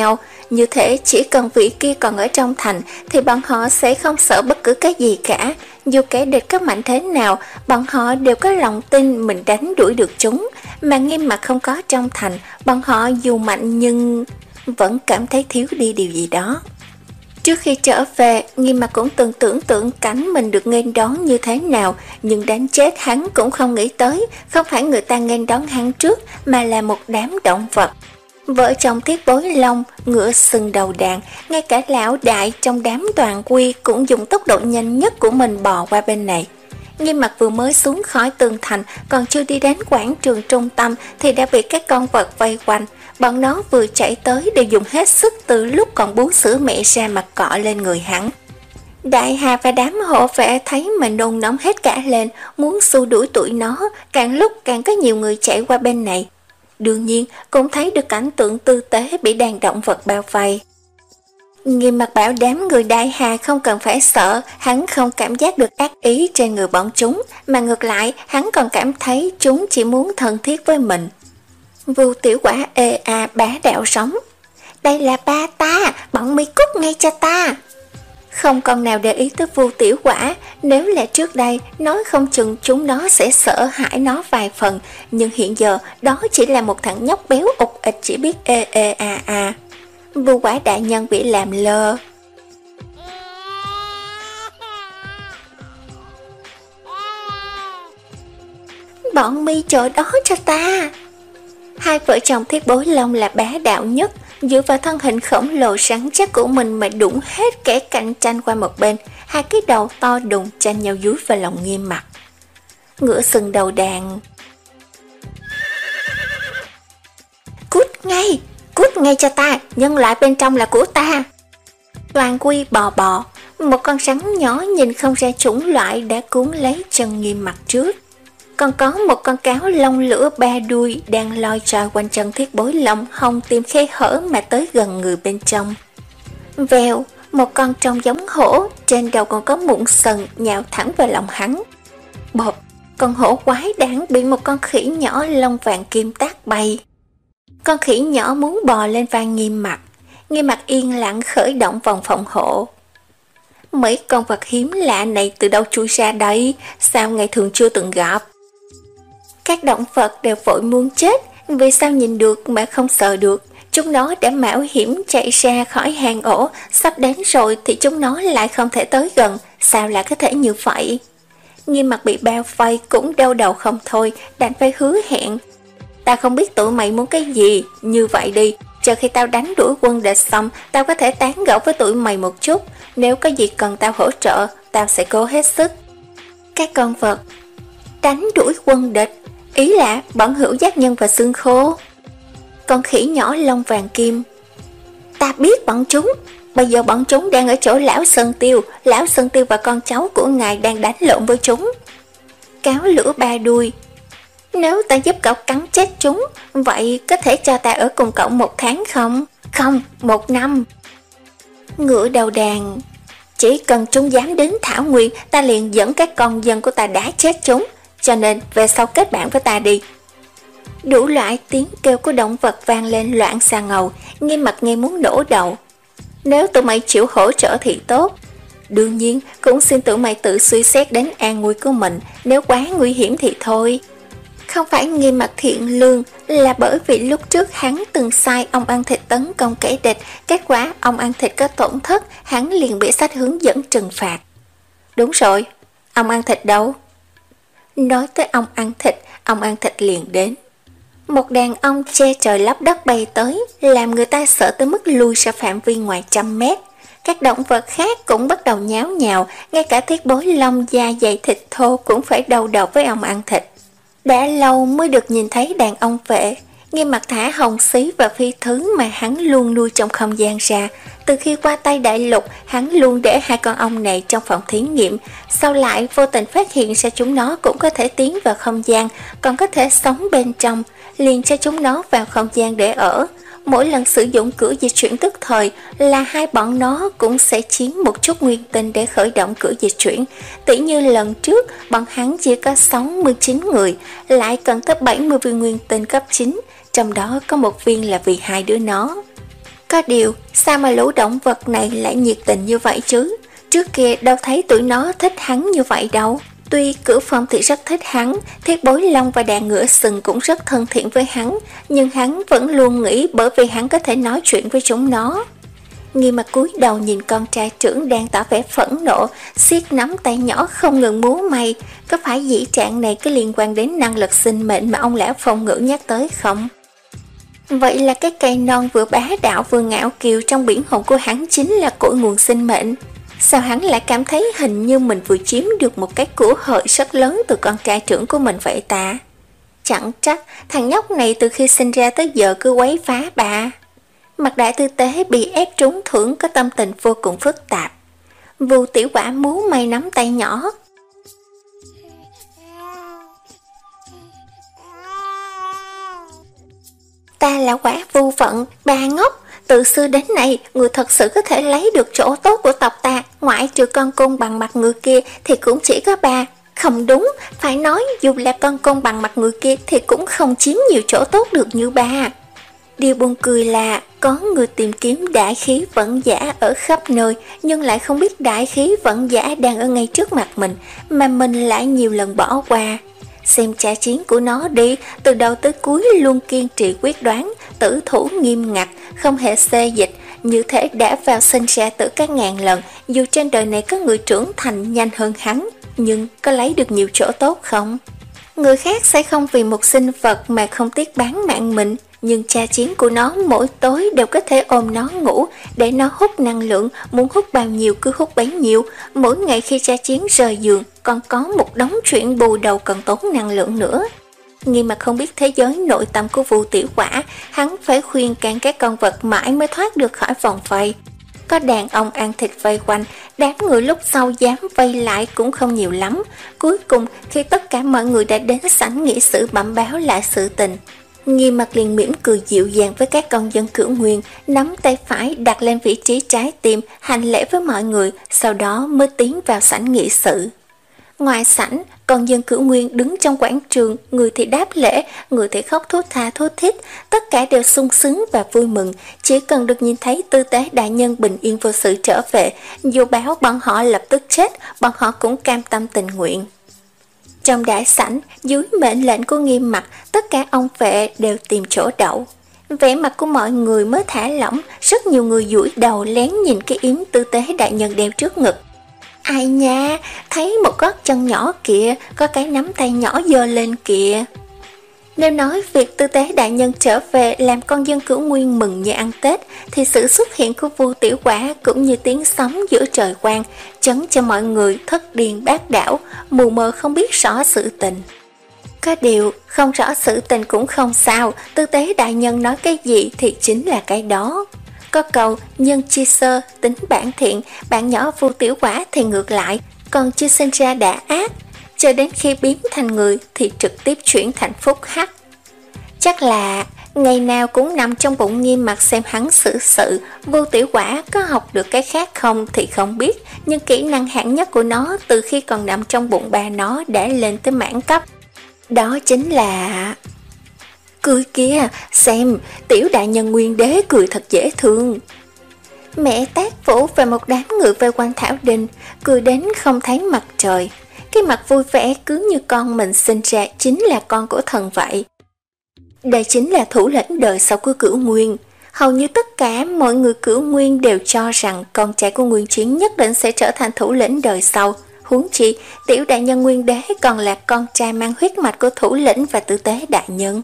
Như thế chỉ cần vị kia còn ở trong thành thì bọn họ sẽ không sợ bất cứ cái gì cả. Dù kẻ địch có mạnh thế nào, bọn họ đều có lòng tin mình đánh đuổi được chúng. Mà Nghiêm Mặc không có trong thành, bọn họ dù mạnh nhưng vẫn cảm thấy thiếu đi điều gì đó. Trước khi trở về, Nghiêm Mặc cũng từng tưởng tượng cảnh mình được nghênh đón như thế nào, nhưng đánh chết hắn cũng không nghĩ tới, không phải người ta nghênh đón hắn trước, mà là một đám động vật. Vợ chồng Thiết Bối Long, ngựa sừng đầu đàn, ngay cả lão đại trong đám toàn quy cũng dùng tốc độ nhanh nhất của mình bò qua bên này. Nghiêm Mặc vừa mới xuống khỏi tường thành, còn chưa đi đến quảng trường trung tâm thì đã bị các con vật vây quanh. Bọn nó vừa chạy tới đều dùng hết sức từ lúc còn bú sữa mẹ ra mà cọ lên người hắn. Đại Hà và đám hộ vệ thấy mình nôn nóng hết cả lên, muốn xua đuổi tụi nó, càng lúc càng có nhiều người chạy qua bên này. Đương nhiên cũng thấy được cảnh tượng tư tế bị đàn động vật bao vây. Nghiêm Mặc bảo đám người Đại Hà không cần phải sợ, hắn không cảm giác được ác ý trên người bọn chúng, mà ngược lại hắn còn cảm thấy chúng chỉ muốn thân thiết với mình. Vu Tiểu Quả ê a bá đạo sống. Đây là ba ta, bọn mi cút ngay cho ta. Không con nào để ý tới Vu Tiểu Quả, nếu là trước đây nói không chừng chúng nó sẽ sợ hãi nó vài phần, nhưng hiện giờ đó chỉ là một thằng nhóc béo ục ịch chỉ biết ê ê a a. Vu Quả đại nhân bị làm lơ. Bọn mi chờ đó cho ta. Hai vợ chồng Thiết Bối Long là bá đạo nhất, dựa vào thân hình khổng lồ rắn chắc của mình mà đụng hết kẻ cạnh tranh qua một bên. Hai cái đầu to đùng tranh nhau dúi vào lòng Nghiêm Mặc. Ngựa sừng đầu đàn. Cút ngay, cút ngay cho ta, nhân loại bên trong là của ta. Toàn quy bò bò, một con rắn nhỏ nhìn không ra chủng loại đã cuốn lấy chân Nghiêm Mặc trước. Còn có một con cáo lông lửa ba đuôi đang loi troi quanh chân Thiết Bối Long, hông tìm khe hở mà tới gần người bên trong. Vèo, một con trông giống hổ, trên đầu còn có mụn sừng nhào thẳng vào lòng hắn. Bộp, con hổ quái đáng bị một con khỉ nhỏ lông vàng kim tác bay. Con khỉ nhỏ muốn bò lên vai Nghiêm Mặc. Nghiêm Mặc yên lặng khởi động vòng phòng hộ. Mấy con vật hiếm lạ này từ đâu chui ra đây, sao ngày thường chưa từng gặp? Các động vật đều vội muốn chết, vì sao nhìn được mà không sợ được. Chúng nó đã mạo hiểm chạy ra khỏi hang ổ, sắp đến rồi thì chúng nó lại không thể tới gần, sao lại có thể như vậy? Nghiêm Mặc bị bao vây cũng đau đầu không thôi, đành phải hứa hẹn. Ta không biết tụi mày muốn cái gì, như vậy đi, chờ khi tao đánh đuổi quân địch xong, tao có thể tán gẫu với tụi mày một chút, nếu có gì cần tao hỗ trợ, tao sẽ cố hết sức. Các con vật đánh đuổi quân địch, ý là bọn hữu giác nhân và xương khô. Con khỉ nhỏ lông vàng kim. Ta biết bọn chúng, bây giờ bọn chúng đang ở chỗ lão Sơn Tiêu, lão Sơn Tiêu và con cháu của ngài đang đánh lộn với chúng. Cáo lửa ba đuôi. Nếu ta giúp cậu cắn chết chúng, vậy có thể cho ta ở cùng cậu một tháng không? Không, một năm. Ngựa đầu đàn. Chỉ cần chúng dám đến Thảo Nguyên, ta liền dẫn các con dân của ta đá chết chúng, cho nên về sau kết bạn với ta đi. Đủ loại tiếng kêu của động vật vang lên loạn xà ngầu. Nghiêm Mặc nghe muốn nổ đầu. Nếu tụi mày chịu hỗ trợ thì tốt, đương nhiên cũng xin tụi mày tự suy xét đến an nguy của mình, nếu quá nguy hiểm thì thôi. Không phải Nghiêm Mặc thiện lương, là bởi vì lúc trước hắn từng sai ông ăn thịt tấn công kẻ địch, kết quả ông ăn thịt có tổn thất, hắn liền bị sách hướng dẫn trừng phạt. Đúng rồi, ông ăn thịt đâu? Nói tới ông ăn thịt, ông ăn thịt liền đến. Một đàn ong che trời lấp đất bay tới, làm người ta sợ tới mức lui ra phạm vi ngoài trăm mét. Các động vật khác cũng bắt đầu nháo nhào, ngay cả Thiết Bối Long da dày thịt thô cũng phải đầu đầu với ông ăn thịt. Đã lâu mới được nhìn thấy đàn ong vệ. Nghiêm Mặc thả hồng xí và phi thứ mà hắn luôn nuôi trong không gian ra. Từ khi qua tay đại lục, hắn luôn để hai con ong này trong phòng thí nghiệm. Sau lại vô tình phát hiện ra chúng nó cũng có thể tiến vào không gian, còn có thể sống bên trong, liền cho chúng nó vào không gian để ở. Mỗi lần sử dụng cửa dịch chuyển tức thời là hai bọn nó cũng sẽ chiếm một chút nguyên tinh để khởi động cửa dịch chuyển. Tỷ như lần trước, bọn hắn chỉ có sáu mươi chín người, lại cần tới bảy mươi viên nguyên tinh cấp chín, trong đó có một viên là vì hai đứa nó. Có điều, sao mà lũ động vật này lại nhiệt tình như vậy chứ? Trước kia đâu thấy tụi nó thích hắn như vậy đâu. Tuy Cửu Phong thì rất thích hắn, Thiết Bối Long và đàn ngựa sừng cũng rất thân thiện với hắn, nhưng hắn vẫn luôn nghĩ bởi vì hắn có thể nói chuyện với chúng nó. Nghi Mặc cúi đầu nhìn con trai trưởng đang tỏ vẻ phẫn nộ, siết nắm tay nhỏ không ngừng múa may. Có phải dĩ trạng này có liên quan đến năng lực sinh mệnh mà ông lão Phong Ngữ nhắc tới không? Vậy là cái cây non vừa bá đạo vừa ngạo kiều trong biển hồn của hắn chính là cội nguồn sinh mệnh. Sao hắn lại cảm thấy hình như mình vừa chiếm được một cái của hời rất lớn từ con trai trưởng của mình vậy ta? Chẳng trách thằng nhóc này từ khi sinh ra tới giờ cứ quấy phá bà. Mặt Đại Tư Tế bị ép trúng thưởng có tâm tình vô cùng phức tạp. Vu Tiểu Quả múa may nắm tay nhỏ. Ta là Quả Vu Vận, bà ngốc. Từ xưa đến nay, người thật sự có thể lấy được chỗ tốt của tộc ta, ngoại trừ con côn bằng mặt người kia thì cũng chỉ có bà. Không đúng, phải nói dù là con côn bằng mặt người kia thì cũng không chiếm nhiều chỗ tốt được như bà. Điều buồn cười là có người tìm kiếm đại khí vận giả ở khắp nơi, nhưng lại không biết đại khí vận giả đang ở ngay trước mặt mình, mà mình lại nhiều lần bỏ qua. Xem trả chiến của nó đi, từ đầu tới cuối luôn kiên trì quyết đoán, tử thủ nghiêm ngặt, không hề xê dịch, như thể đã vào sinh ra từ các ngàn lần. Dù trên đời này có người trưởng thành nhanh hơn hắn, nhưng có lấy được nhiều chỗ tốt không? Người khác sẽ không vì một sinh vật mà không tiếc bán mạng mình, nhưng cha chiến của nó mỗi tối đều có thể ôm nó ngủ để nó hút năng lượng, muốn hút bao nhiêu cứ hút bấy nhiêu. Mỗi ngày khi cha chiến rời giường còn có một đống chuyện bù đầu cần tốn năng lượng nữa. Nghi mà không biết thế giới nội tâm của Vu Tiểu Quả, hắn phải khuyên can các con vật mãi mới thoát được khỏi vòng vây. Có đàn ông ăn thịt vây quanh, đám người lúc sau dám vây lại cũng không nhiều lắm. Cuối cùng khi tất cả mọi người đã đến sảnh nghị sự bẩm báo lại sự tình, Nghi Mặc liền mỉm cười dịu dàng với các con dân Cửu Nguyên, nắm tay phải đặt lên vị trí trái tim, hành lễ với mọi người, sau đó mới tiến vào sảnh nghị sự. Ngoài sảnh, con dân Cửu Nguyên đứng trong quảng trường, người thì đáp lễ, người thì khóc thút tha thút thít, tất cả đều sung sướng và vui mừng, chỉ cần được nhìn thấy Tư Tế đại nhân bình yên vô sự trở về, dù báo bọn họ lập tức chết, bọn họ cũng cam tâm tình nguyện. Trong đại sảnh, dưới mệnh lệnh của Nghiêm Mặc, tất cả ông vệ đều tìm chỗ đậu. Vẻ mặt của mọi người mới thả lỏng, rất nhiều người duỗi đầu lén nhìn cái yếm Tư Tế đại nhân đeo trước ngực. Ai nha, thấy một gót chân nhỏ kìa, có cái nắm tay nhỏ giơ lên kìa. Nếu nói việc Tư Tế đại nhân trở về làm con dân Cửu Nguyên mừng như ăn Tết, thì sự xuất hiện của Vu Tiểu Quả cũng như tiếng sấm giữa trời quang, chấn cho mọi người thất điên bát đảo, mù mờ không biết rõ sự tình. Có điều, không rõ sự tình cũng không sao, Tư Tế đại nhân nói cái gì thì chính là cái đó. Có câu nhân chi sơ, tính bản thiện, bạn nhỏ Vu Tiểu Quả thì ngược lại, còn chưa sinh ra đã ác, cho đến khi biến thành người thì trực tiếp chuyển thành phúc hắc. Chắc là ngày nào cũng nằm trong bụng Nghiêm Mặc xem hắn xử sự. Vu Tiểu Quả có học được cái khác không thì không biết, nhưng kỹ năng hạng nhất của nó từ khi còn nằm trong bụng ba nó đã lên tới mãn cấp. Đó chính là... Cười kia, xem, tiểu đại nhân Nguyên Đế cười thật dễ thương. Mẹ tác vũ và một đám người vây quanh Thảo Đình, cười đến không thấy mặt trời. Cái mặt vui vẻ cứ như con mình sinh ra chính là con của thần vậy. Đây chính là thủ lĩnh đời sau của Cửu Nguyên. Hầu như tất cả mọi người Cửu Nguyên đều cho rằng con trai của Nguyên Chiến nhất định sẽ trở thành thủ lĩnh đời sau. Huống chi, tiểu đại nhân Nguyên Đế còn là con trai mang huyết mạch của thủ lĩnh và Tư Tế đại nhân.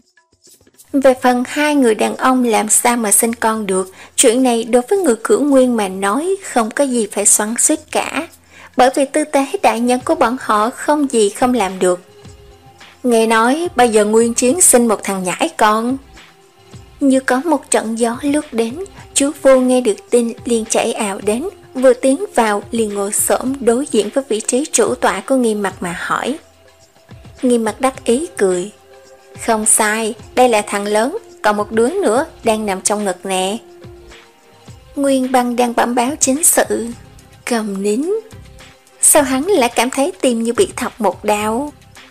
Về phần hai người đàn ông làm sao mà sinh con được, chuyện này đối với người Cửu Nguyên mà nói không có gì phải xoắn xuýt cả, bởi vì Tư Tế đại nhân của bọn họ không gì không làm được. Nghe nói bây giờ Nguyên Chiến sinh một thằng nhãi con. Như có một trận gió lướt đến, chú Vô nghe được tin liền chạy ào đến, vừa tiến vào liền ngồi xổm đối diện với vị trí chủ tọa của Nghiêm Mặc mà hỏi. Nghiêm Mặc đắc ý cười. Không sai, đây là thằng lớn, còn một đứa nữa đang nằm trong ngực nè. Nguyên Băng đang bẩm báo chính sự, cầm nín. Sao hắn lại cảm thấy tim như bị thọc một đao?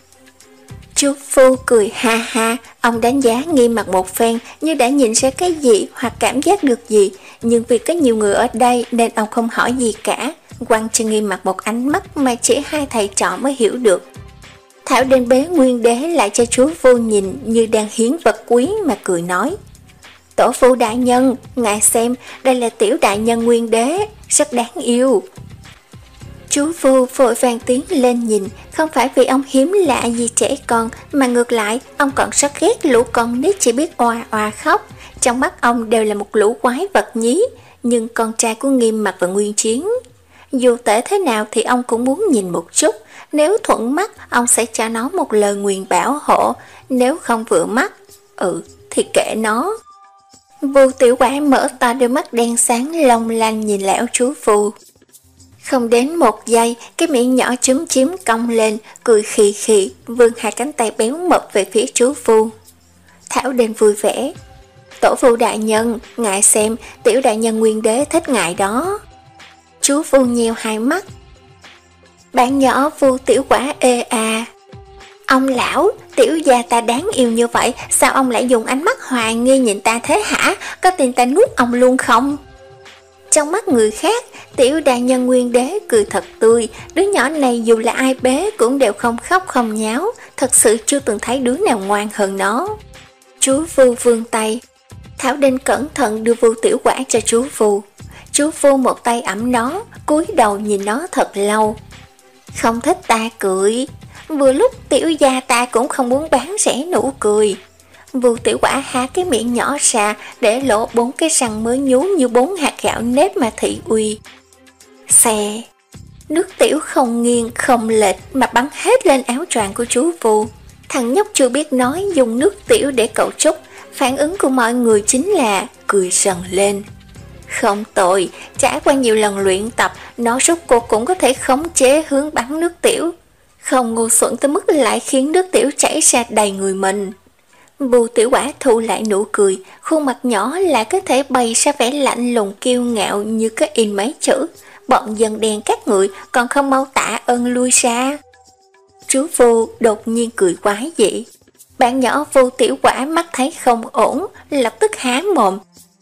Chú Phu cười ha ha, ông đánh giá Nghiêm Mặc một phen như đã nhìn ra cái gì hoặc cảm giác được gì, nhưng vì có nhiều người ở đây nên ông không hỏi gì cả, quăng cho Nghiêm Mặc một ánh mắt mà chỉ hai thầy trò mới hiểu được. Thảo đến bế Nguyên Đế lại cho chú Vu nhìn như đang hiến vật quý mà cười nói: Tổ phụ đại nhân, ngài xem, đây là tiểu đại nhân Nguyên Đế, rất đáng yêu. Chú Vu vội vàng tiến lên nhìn, không phải vì ông hiếm lạ gì trẻ con, mà ngược lại, ông còn rất ghét lũ con nít chỉ biết oà oà khóc. Trong mắt ông đều là một lũ quái vật nhí, nhưng con trai của Nghiêm Mặc và Nguyên Chiến, dù tệ thế nào thì ông cũng muốn nhìn một chút. Nếu thuận mắt, ông sẽ cho nó một lời nguyền bảo hộ, nếu không vừa mắt, ừ, thì kệ nó. Vu Tiểu Quả mở to đôi mắt đen sáng long lanh nhìn lão chú Vu. Không đến một giây, cái miệng nhỏ chúm chím cong lên, cười khì khì, vươn hai cánh tay béo mập về phía chú Vu. Thảo đến vui vẻ: Tổ Vu đại nhân, ngài xem, tiểu đại nhân Nguyên Đế thích ngài đó. Chú Vu nheo hai mắt: Bạn nhỏ Vu Tiểu Quả ê à. Ông lão, tiểu gia ta đáng yêu như vậy, sao ông lại dùng ánh mắt hoài nghi nhìn ta thế hả? Có tin ta nuốt ông luôn không? Trong mắt người khác, tiểu đại nhân Nguyên Đế cười thật tươi, đứa nhỏ này dù là ai bế cũng đều không khóc không nháo, thật sự chưa từng thấy đứa nào ngoan hơn nó. Chú Vu vươn tay, Thảo Đinh cẩn thận đưa Vu Tiểu Quả cho chú Vu. Chú Vu một tay ẵm nó, cúi đầu nhìn nó thật lâu. Không thích ta cười, vừa lúc tiểu gia ta cũng không muốn bán rẻ nụ cười. Vu Tiểu Quả há cái miệng nhỏ ra để lộ bốn cái răng mới nhú như bốn hạt gạo nếp mà thị uy. Xè, nước tiểu không nghiêng không lệch mà bắn hết lên áo choàng của chú Vu. Thằng nhóc chưa biết nói dùng nước tiểu để cậu trút, phản ứng của mọi người chính là cười rần lên. Không tội, trải qua nhiều lần luyện tập, nó rốt cuộc cũng có thể khống chế hướng bắn nước tiểu. Không ngu xuẩn tới mức lại khiến nước tiểu chảy ra đầy người mình. Vu Tiểu Quả thu lại nụ cười, khuôn mặt nhỏ lại có thể bày ra vẻ lạnh lùng kiêu ngạo như cái in mấy chữ: Bọn dân đen các người còn không mau tạ ơn lui ra. Chú Vu đột nhiên cười quái dị. Bạn nhỏ Vu Tiểu Quả mắt thấy không ổn, lập tức há mồm.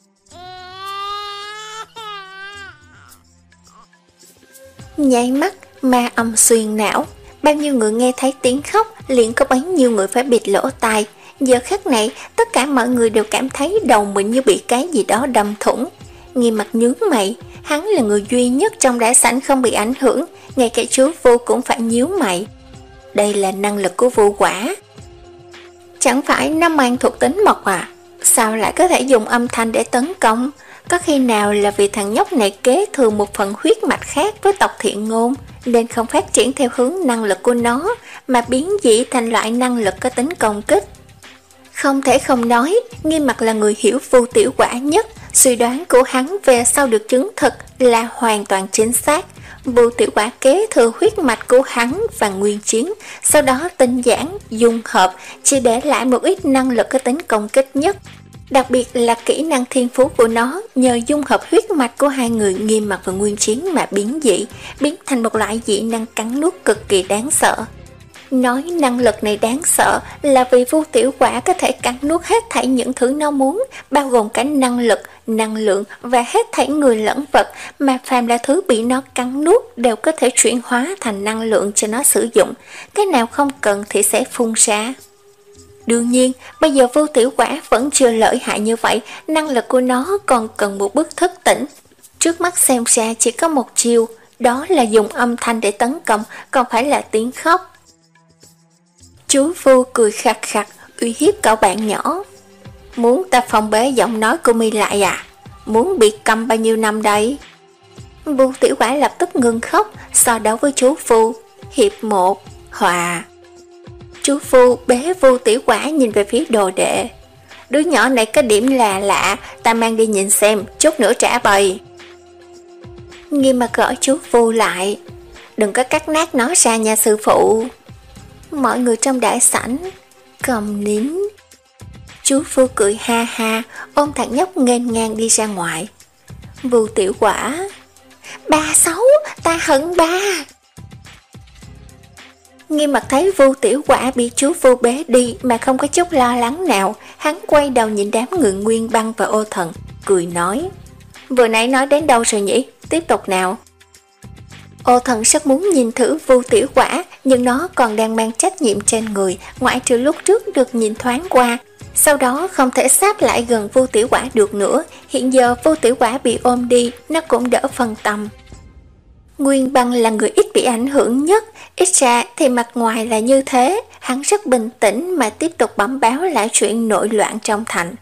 Nháy mắt, ma âm xuyên não. Bao nhiêu người nghe thấy tiếng khóc, liền có bấy nhiêu người phải bịt lỗ tai. Giờ khắc này, tất cả mọi người đều cảm thấy đầu mình như bị cái gì đó đâm thủng. Nghiêm Mặc nhướng mày, hắn là người duy nhất trong đại sảnh không bị ảnh hưởng, ngay cả chú Vu cũng phải nhíu mày. Đây là năng lực của Vu Quả. Chẳng phải nó mang thuộc tính mộc à? Sao lại có thể dùng âm thanh để tấn công? Có khi nào là vì thằng nhóc này kế thừa một phần huyết mạch khác với tộc Thiện Ngôn, nên không phát triển theo hướng năng lực của nó, mà biến dị thành loại năng lực có tính công kích? Không thể không nói, Nghiêm Mặc là người hiểu Vu Tiểu Quả nhất, suy đoán của hắn về sau được chứng thực là hoàn toàn chính xác. Vu Tiểu Quả kế thừa huyết mạch của hắn và Nguyên Chiến, sau đó tinh giản, dung hợp, chỉ để lại một ít năng lực có tính công kích nhất. Đặc biệt là kỹ năng thiên phú của nó nhờ dung hợp huyết mạch của hai người Nghiêm Mặc và Nguyên Chiến mà biến dị, biến thành một loại dị năng cắn nuốt cực kỳ đáng sợ. Nói năng lực này đáng sợ là vì Vu Tiểu Quả có thể cắn nuốt hết thảy những thứ nó muốn, bao gồm cả năng lực, năng lượng và hết thảy người lẫn vật, mà phàm là thứ bị nó cắn nuốt đều có thể chuyển hóa thành năng lượng cho nó sử dụng, cái nào không cần thì sẽ phun ra. Đương nhiên, bây giờ Vu Tiểu Quả vẫn chưa lợi hại như vậy, năng lực của nó còn cần một bước thức tỉnh. Trước mắt xem ra chỉ có một chiêu, đó là dùng âm thanh để tấn công, còn phải là tiếng khóc. Chú Vu cười khặt khặt, uy hiếp cậu bạn nhỏ. Muốn ta phong bế giọng nói của mi lại à? Muốn bị câm bao nhiêu năm đây? Vu Tiểu Quả lập tức ngừng khóc, so đấu với chú Vu. Hiệp một, hòa. Chú Vu bế Vu Tiểu Quả nhìn về phía đồ đệ. Đứa nhỏ này có điểm là lạ, ta mang đi nhìn xem, chút nữa trả bày. Nghiêm Mặc gõ chú Vu lại. Đừng có cắt nát nó ra nha sư phụ. Mọi người trong đại sảnh cầm nín. Chú Vu cười ha ha, ôm thằng nhóc nghênh ngang đi ra ngoài. Vu Tiểu Quả: Ba xấu, ta hận ba. Nghiêm Mặc thấy Vu Tiểu Quả bị chú Vu bế đi mà không có chút lo lắng nào, hắn quay đầu nhìn đám người Nguyên Băng và Ô Thần, cười nói: vừa nãy nói đến đâu rồi nhỉ? Tiếp tục nào. Ô Thần rất muốn nhìn thử Vu Tiểu Quả, nhưng nó còn đang mang trách nhiệm trên người, ngoại trừ lúc trước được nhìn thoáng qua. Sau đó không thể sáp lại gần Vu Tiểu Quả được nữa, hiện giờ Vu Tiểu Quả bị ôm đi, nó cũng đỡ phân tâm. Nguyên Băng là người ít bị ảnh hưởng nhất, ít ra thì mặt ngoài là như thế, hắn rất bình tĩnh mà tiếp tục bẩm báo lại chuyện nội loạn trong thành.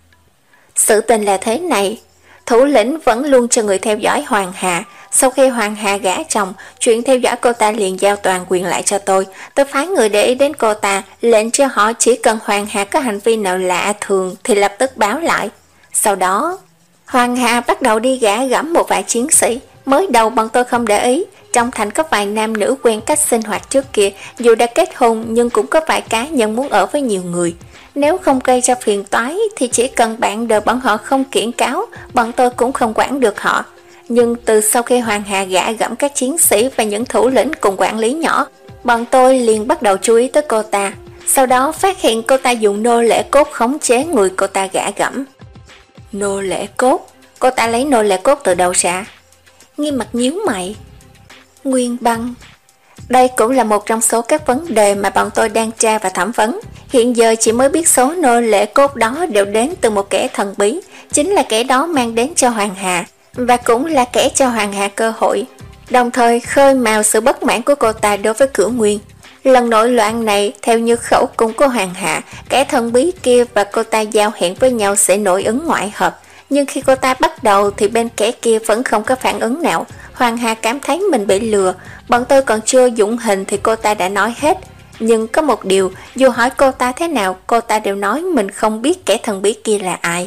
Sự tình là thế này, thủ lĩnh vẫn luôn cho người theo dõi Hoàng Hà. Sau khi Hoàng Hà gả chồng, chuyện theo dõi cô ta liền giao toàn quyền lại cho tôi. Tôi phái người để ý đến cô ta, lệnh cho họ chỉ cần Hoàng Hà có hành vi nào lạ thường thì lập tức báo lại. Sau đó, Hoàng Hà bắt đầu đi gả gẫm một vài chiến sĩ. Mới đầu bọn tôi không để ý, trong thành có vài nam nữ quen cách sinh hoạt trước kia, dù đã kết hôn nhưng cũng có vài cá nhân muốn ở với nhiều người. Nếu không gây ra phiền toái thì chỉ cần bạn đời bọn họ không kiện cáo, bọn tôi cũng không quản được họ. Nhưng từ sau khi Hoàng Hà gả gẫm các chiến sĩ và những thủ lĩnh cùng quản lý nhỏ, bọn tôi liền bắt đầu chú ý tới cô ta. Sau đó phát hiện cô ta dùng nô lệ cốt khống chế người cô ta gả gẫm. Nô lệ cốt? Cô ta lấy nô lệ cốt từ đâu ra? Nghiêm Mặt nhíu mày. Nguyên Băng. Đây cũng là một trong số các vấn đề mà bọn tôi đang tra và thẩm vấn. Hiện giờ chỉ mới biết số nô lệ cốt đó đều đến từ một kẻ thần bí, chính là kẻ đó mang đến cho Hoàng Hà, và cũng là kẻ cho Hoàng Hà cơ hội, đồng thời khơi mào sự bất mãn của cô ta đối với Cửu Nguyên. Lần nội loạn này, theo như khẩu cung của Hoàng Hà, kẻ thần bí kia và cô ta giao hẹn với nhau sẽ nội ứng ngoại hợp. Nhưng khi cô ta bắt đầu thì bên kẻ kia vẫn không có phản ứng nào. Hoàng Hà cảm thấy mình bị lừa, bọn tôi còn chưa dụng hình thì cô ta đã nói hết. Nhưng có một điều, dù hỏi cô ta thế nào, cô ta đều nói mình không biết kẻ thần bí kia là ai.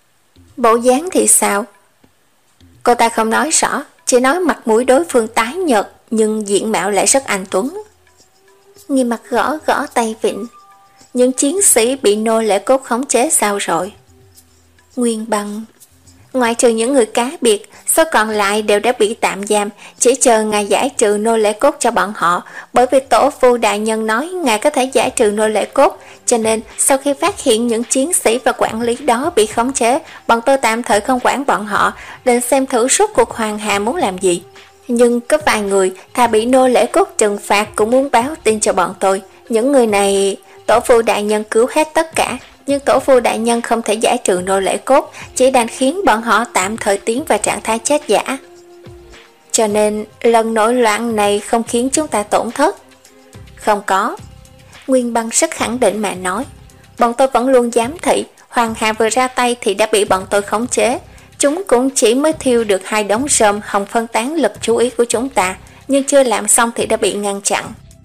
Bộ dáng thì sao? Cô ta không nói rõ, chỉ nói mặt mũi đối phương tái nhợt, nhưng diện mạo lại rất anh tuấn. Nghiêm Mặt gõ gõ tay vịn. Những chiến sĩ bị nô lệ cốt khống chế sao rồi? Nguyên Băng. Ngoại trừ những người cá biệt, số còn lại đều đã bị tạm giam, chỉ chờ ngài giải trừ nô lệ cốt cho bọn họ. Bởi vì tổ phu đại nhân nói ngài có thể giải trừ nô lệ cốt, cho nên sau khi phát hiện những chiến sĩ và quản lý đó bị khống chế, bọn tôi tạm thời không quản bọn họ, định xem thử suốt cuộc Hoàng Hà muốn làm gì. Nhưng có vài người thà bị nô lệ cốt trừng phạt cũng muốn báo tin cho bọn tôi. Những người này tổ phu đại nhân cứu hết tất cả, nhưng tổ phu đại nhân không thể giải trừ nô lệ cốt, chỉ đành khiến bọn họ tạm thời tiến vào trạng thái chết giả. Cho nên lần nổi loạn này không khiến chúng ta tổn thất. Không có. Nguyên Băng rất khẳng định mà nói. Bọn tôi vẫn luôn giám thị, Hoàng Hà vừa ra tay thì đã bị bọn tôi khống chế. Chúng cũng chỉ mới thiêu được hai đống rơm hòng phân tán lực chú ý của chúng ta, nhưng chưa làm xong thì đã bị ngăn chặn.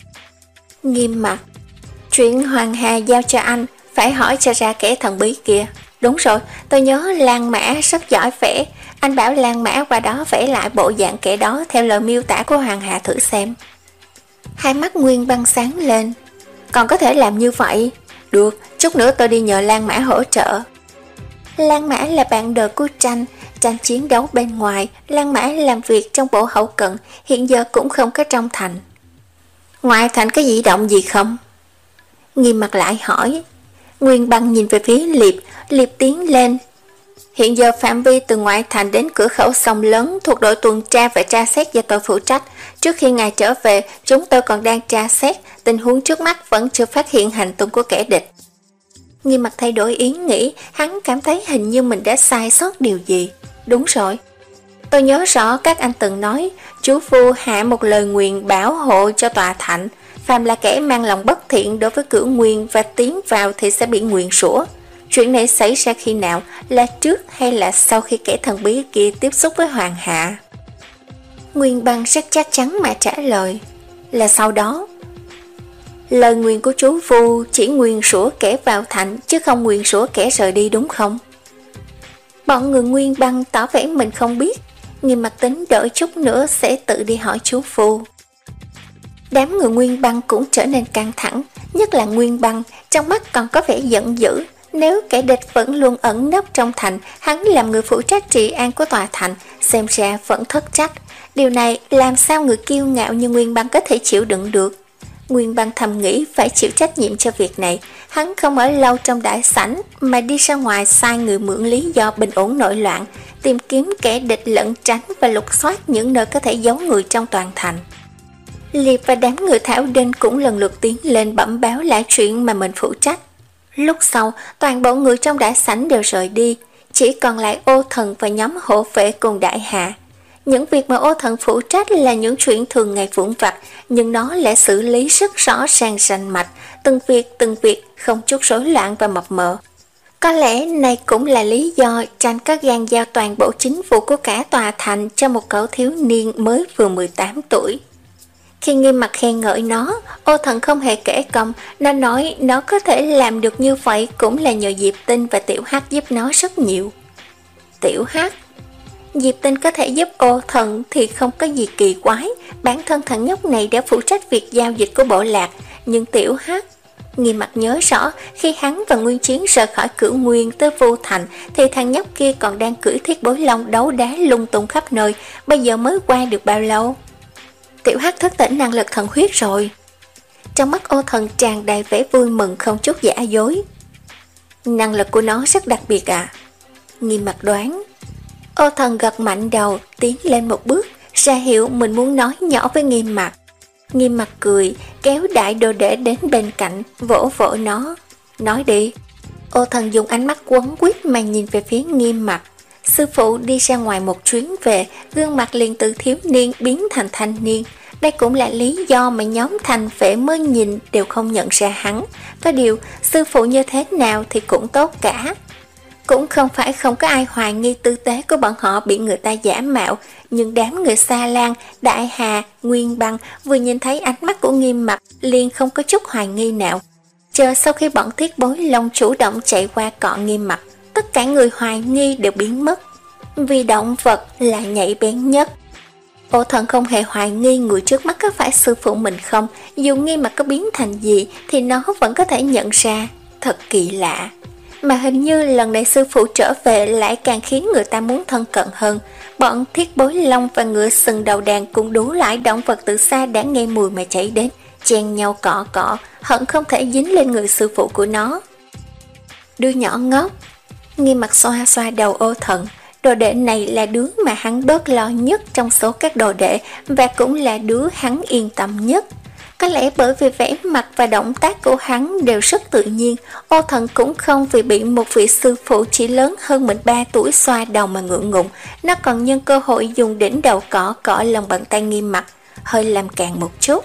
Nghiêm Mặt. Chuyện Hoàng Hà giao cho anh, phải hỏi cho ra kẻ thần bí kia. Đúng rồi, tôi nhớ Lan Mã rất giỏi vẽ. Anh bảo Lan Mã qua đó vẽ lại bộ dạng kẻ đó theo lời miêu tả của Hoàng Hà thử xem. Hai mắt Nguyên Băng sáng lên. Còn có thể làm như vậy? Được, chút nữa tôi đi nhờ Lan Mã hỗ trợ. Lan Mã là bạn đời của Tranh, Tranh chiến đấu bên ngoài, Lan Mã làm việc trong bộ hậu cận, hiện giờ cũng không có trong thành. Ngoài thành có dị động gì không? Nghiêm Mặt lại hỏi. Nguyên Băng nhìn về phía Liệp, Liệp tiến lên. Hiện giờ phạm vi từ ngoại thành đến cửa khẩu sông lớn thuộc đội tuần tra và tra xét do tôi phụ trách. Trước khi ngài trở về, chúng tôi còn đang tra xét, tình huống trước mắt vẫn chưa phát hiện hành tung của kẻ địch. Nghiêm Mặt thay đổi ý nghĩ, hắn cảm thấy hình như mình đã sai sót điều gì. Đúng rồi. Tôi nhớ rõ các anh từng nói, chú Phu hạ một lời nguyền bảo hộ cho tòa thành. Phàm là kẻ mang lòng bất thiện đối với Cửu Nguyên và tiến vào thì sẽ bị nguyền rủa. Chuyện này xảy ra khi nào, là trước hay là sau khi kẻ thần bí kia tiếp xúc với Hoàng Hạ? Nguyên Băng rất chắc chắn mà trả lời, là sau đó. Lời nguyền của chú Phu chỉ nguyền rủa kẻ vào thành, chứ không nguyền rủa kẻ rời đi đúng không? Bọn người Nguyên Băng tỏ vẻ mình không biết, Nghiêm Mặt tính đợi chút nữa sẽ tự đi hỏi chú Phu. Đám người Nguyên Băng cũng trở nên căng thẳng, nhất là Nguyên Băng, trong mắt còn có vẻ giận dữ. Nếu kẻ địch vẫn luôn ẩn nấp trong thành, hắn làm người phụ trách trị an của tòa thành, xem ra vẫn thất trách. Điều này làm sao người kiêu ngạo như Nguyên Băng có thể chịu đựng được? Nguyên Băng thầm nghĩ phải chịu trách nhiệm cho việc này. Hắn không ở lâu trong đại sảnh mà đi ra ngoài sai người mượn lý do bình ổn nội loạn, tìm kiếm kẻ địch lẩn tránh và lục soát những nơi có thể giấu người trong toàn thành. Liệp và đám người Thảo Đinh cũng lần lượt tiến lên bẩm báo lại chuyện mà mình phụ trách. Lúc sau, toàn bộ người trong đại sảnh đều rời đi, chỉ còn lại Ô Thần và nhóm hộ vệ cùng đại hạ. Những việc mà Ô Thần phụ trách là những chuyện thường ngày vụn vặt, nhưng nó lại xử lý rất rõ ràng rành mạch, từng việc từng việc không chút rối loạn và mập mờ. Có lẽ này cũng là lý do Tranh có gan giao toàn bộ chính vụ của cả tòa thành cho một cậu thiếu niên mới vừa mười tám tuổi. Khi Nghiêm Mặt khen ngợi nó, Ô Thần không hề kể công, nó nói nó có thể làm được như vậy cũng là nhờ Diệp Tinh và Tiểu Hắc giúp nó rất nhiều. Tiểu Hắc? Diệp Tinh có thể giúp Ô Thần thì không có gì kỳ quái, bản thân thằng nhóc này đã phụ trách việc giao dịch của bộ lạc, nhưng Tiểu Hắc... Nghiêm Mặt nhớ rõ, khi hắn và Nguyên Chiến rời khỏi Cửu Nguyên tới Vu Thành thì thằng nhóc kia còn đang cưỡi Thiết Bối Long đấu đá lung tung khắp nơi, bây giờ mới qua được bao lâu? Tiểu Hắc thức tỉnh năng lực thần huyết rồi. Trong mắt Ô Thần tràn đầy vẻ vui mừng không chút giả dối. Năng lực của nó rất đặc biệt à? Nghiêm Mặt đoán. Ô Thần gật mạnh đầu, tiến lên một bước, ra hiệu mình muốn nói nhỏ với Nghiêm Mặt. Nghiêm Mặt cười, kéo đại đồ đệ đến bên cạnh, vỗ vỗ nó. Nói đi. Ô Thần dùng ánh mắt quấn quýt mà nhìn về phía Nghiêm Mặt. Sư phụ đi ra ngoài một chuyến về, gương mặt liền từ thiếu niên biến thành thanh niên. Đây cũng là lý do mà nhóm thành vệ mới nhìn đều không nhận ra hắn. Có điều, sư phụ như thế nào thì cũng tốt cả. Cũng không phải không có ai hoài nghi tư tế của bọn họ bị người ta giả mạo, nhưng đám người Sa Lan, Đại Hà, Nguyên Băng vừa nhìn thấy ánh mắt của Nghiêm Mặt liền không có chút hoài nghi nào. Chờ sau khi bọn Thiết Bối Long chủ động chạy qua cọ Nghiêm Mặt, tất cả người hoài nghi đều biến mất, vì động vật là nhạy bén nhất. Ô Thần không hề hoài nghi người trước mắt có phải sư phụ mình không, dù Nghiêm Mặt có biến thành gì thì nó vẫn có thể nhận ra, thật kỳ lạ. Mà hình như lần này sư phụ trở về lại càng khiến người ta muốn thân cận hơn. Bọn Thiết Bối Long và ngựa sừng đầu đàn cũng đủ loại động vật từ xa đã nghe mùi mà chạy đến, chen nhau cọ cọ, hận không thể dính lên người sư phụ của nó. Đứa nhỏ ngốc. Nghiêm Mặt xoa xoa đầu Ô Thần. Đồ đệ này là đứa mà hắn bớt lo nhất trong số các đồ đệ, và cũng là đứa hắn yên tâm nhất. Có lẽ bởi vì vẻ mặt và động tác của hắn đều rất tự nhiên, Ô Thần cũng không vì bị một vị sư phụ chỉ lớn hơn mình ba tuổi xoa đầu mà ngượng ngùng. Nó còn nhân cơ hội dùng đỉnh đầu cọ cọ lòng bàn tay Nghiêm Mặt, hơi làm càng một chút.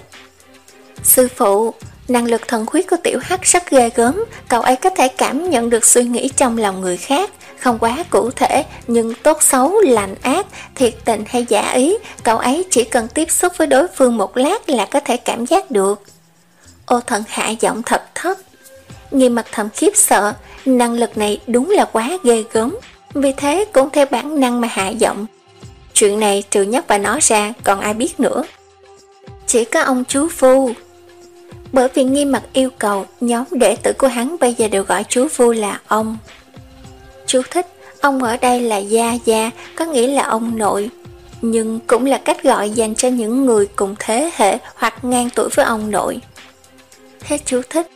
Sư phụ, năng lực thần huyết của Tiểu Hắc rất ghê gớm, cậu ấy có thể cảm nhận được suy nghĩ trong lòng người khác. Không quá cụ thể, nhưng tốt xấu, lành ác, thiệt tình hay giả ý, cậu ấy chỉ cần tiếp xúc với đối phương một lát là có thể cảm giác được. Ô Thần hạ giọng thật thấp. Nghiêm Mặt thầm khiếp sợ, năng lực này đúng là quá ghê gớm, vì thế cũng theo bản năng mà hạ giọng. Chuyện này trừ nhóc và nó ra, còn ai biết nữa? Chỉ có ông chú Phu. Bởi vì Nghiêm Mặt yêu cầu, nhóm đệ tử của hắn bây giờ đều gọi chú Phu là ông. Chú thích, ông ở đây là Gia Gia, có nghĩa là ông nội, nhưng cũng là cách gọi dành cho những người cùng thế hệ hoặc ngang tuổi với ông nội. Hết chú thích.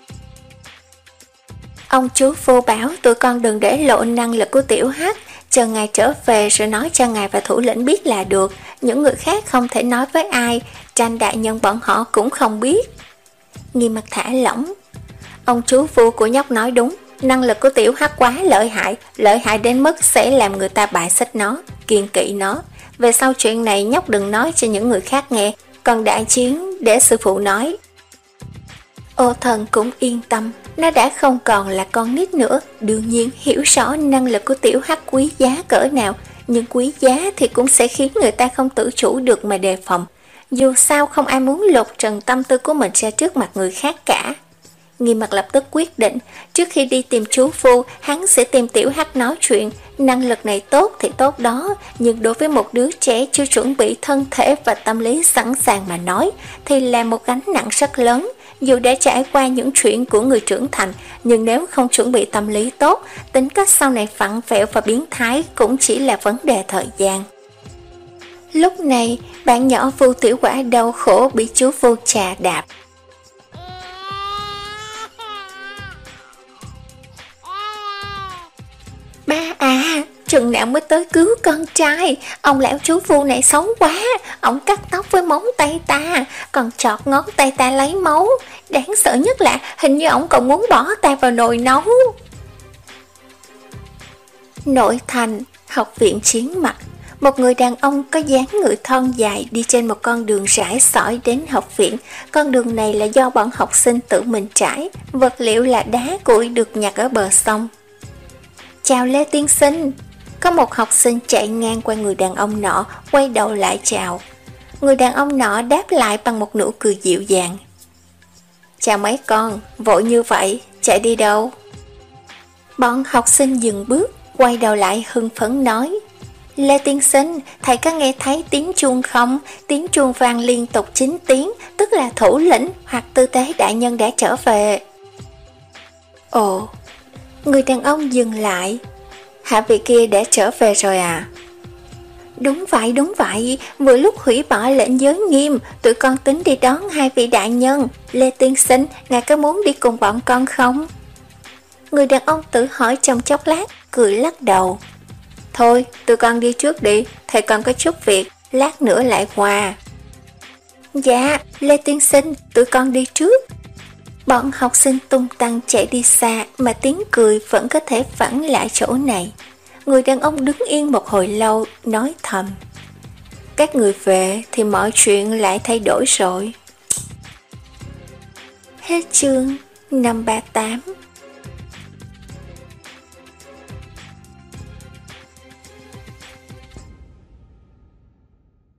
Ông chú Phu bảo tụi con đừng để lộ năng lực của Tiểu Hắc, chờ ngài trở về rồi nói cho ngài và thủ lĩnh biết là được, những người khác không thể nói với ai, Tranh đại nhân bọn họ cũng không biết. Nghiêm Mặt thả lỏng. Ông chú Phu của nhóc nói đúng, năng lực của Tiểu Hắc quá lợi hại, lợi hại đến mức sẽ làm người ta bài xích nó, kiêng kỵ nó. Về sau chuyện này nhóc đừng nói cho những người khác nghe, còn đại chiến để sư phụ nói. Ô Thần cũng yên tâm, nó đã không còn là con nít nữa, đương nhiên hiểu rõ năng lực của Tiểu Hắc quý giá cỡ nào, nhưng quý giá thì cũng sẽ khiến người ta không tự chủ được mà đề phòng. Dù sao không ai muốn lột trần tâm tư của mình ra trước mặt người khác cả. Nghiêm Mặt lập tức quyết định, trước khi đi tìm chú Phu, hắn sẽ tìm Tiểu Hắc nói chuyện. Năng lực này tốt thì tốt đó, nhưng đối với một đứa trẻ chưa chuẩn bị thân thể và tâm lý sẵn sàng mà nói, thì là một gánh nặng rất lớn. Dù đã trải qua những chuyện của người trưởng thành, nhưng nếu không chuẩn bị tâm lý tốt, tính cách sau này phẳng vẹo và biến thái cũng chỉ là vấn đề thời gian. Lúc này, bạn nhỏ Vu Tiểu Quả đau khổ bị chú Phu chà đạp. À, chừng nào mới tới cứu con trai, ông lão chú phu này xấu quá, ông cắt tóc với móng tay ta, còn chọt ngón tay ta lấy máu. Đáng sợ nhất là hình như ông còn muốn bỏ ta vào nồi nấu. Nội thành, học viện Chiến Mặt. Một người đàn ông có dáng người thon dài đi trên một con đường rải sỏi đến học viện. Con đường này là do bọn học sinh tự mình trải, vật liệu là đá cuội được nhặt ở bờ sông. Chào Lê tiên sinh. Có một học sinh chạy ngang qua người đàn ông nọ, quay đầu lại chào. Người đàn ông nọ đáp lại bằng một nụ cười dịu dàng. Chào mấy con, vội như vậy, chạy đi đâu? Bọn học sinh dừng bước, quay đầu lại hưng phấn nói. Lê tiên sinh, thầy có nghe thấy tiếng chuông không? Tiếng chuông vang liên tục chín tiếng, tức là thủ lĩnh hoặc tư tế đại nhân đã trở về. Ồ, người đàn ông dừng lại. Hạ vị kia đã trở về rồi à? Đúng vậy, đúng vậy, vừa lúc hủy bỏ lệnh giới nghiêm, tụi con tính đi đón hai vị đại nhân. Lê tiên sinh, ngài có muốn đi cùng bọn con không? Người đàn ông tự hỏi trong chốc lát, cười lắc đầu. Thôi, tụi con đi trước đi, thầy còn có chút việc, lát nữa lại qua. Dạ, Lê tiên sinh, tụi con đi trước. Bọn học sinh tung tăng chạy đi xa mà tiếng cười vẫn có thể vẳng lại chỗ này. Người đàn ông đứng yên một hồi lâu, nói thầm. Các người về thì mọi chuyện lại thay đổi rồi. Hết chương năm ba tám.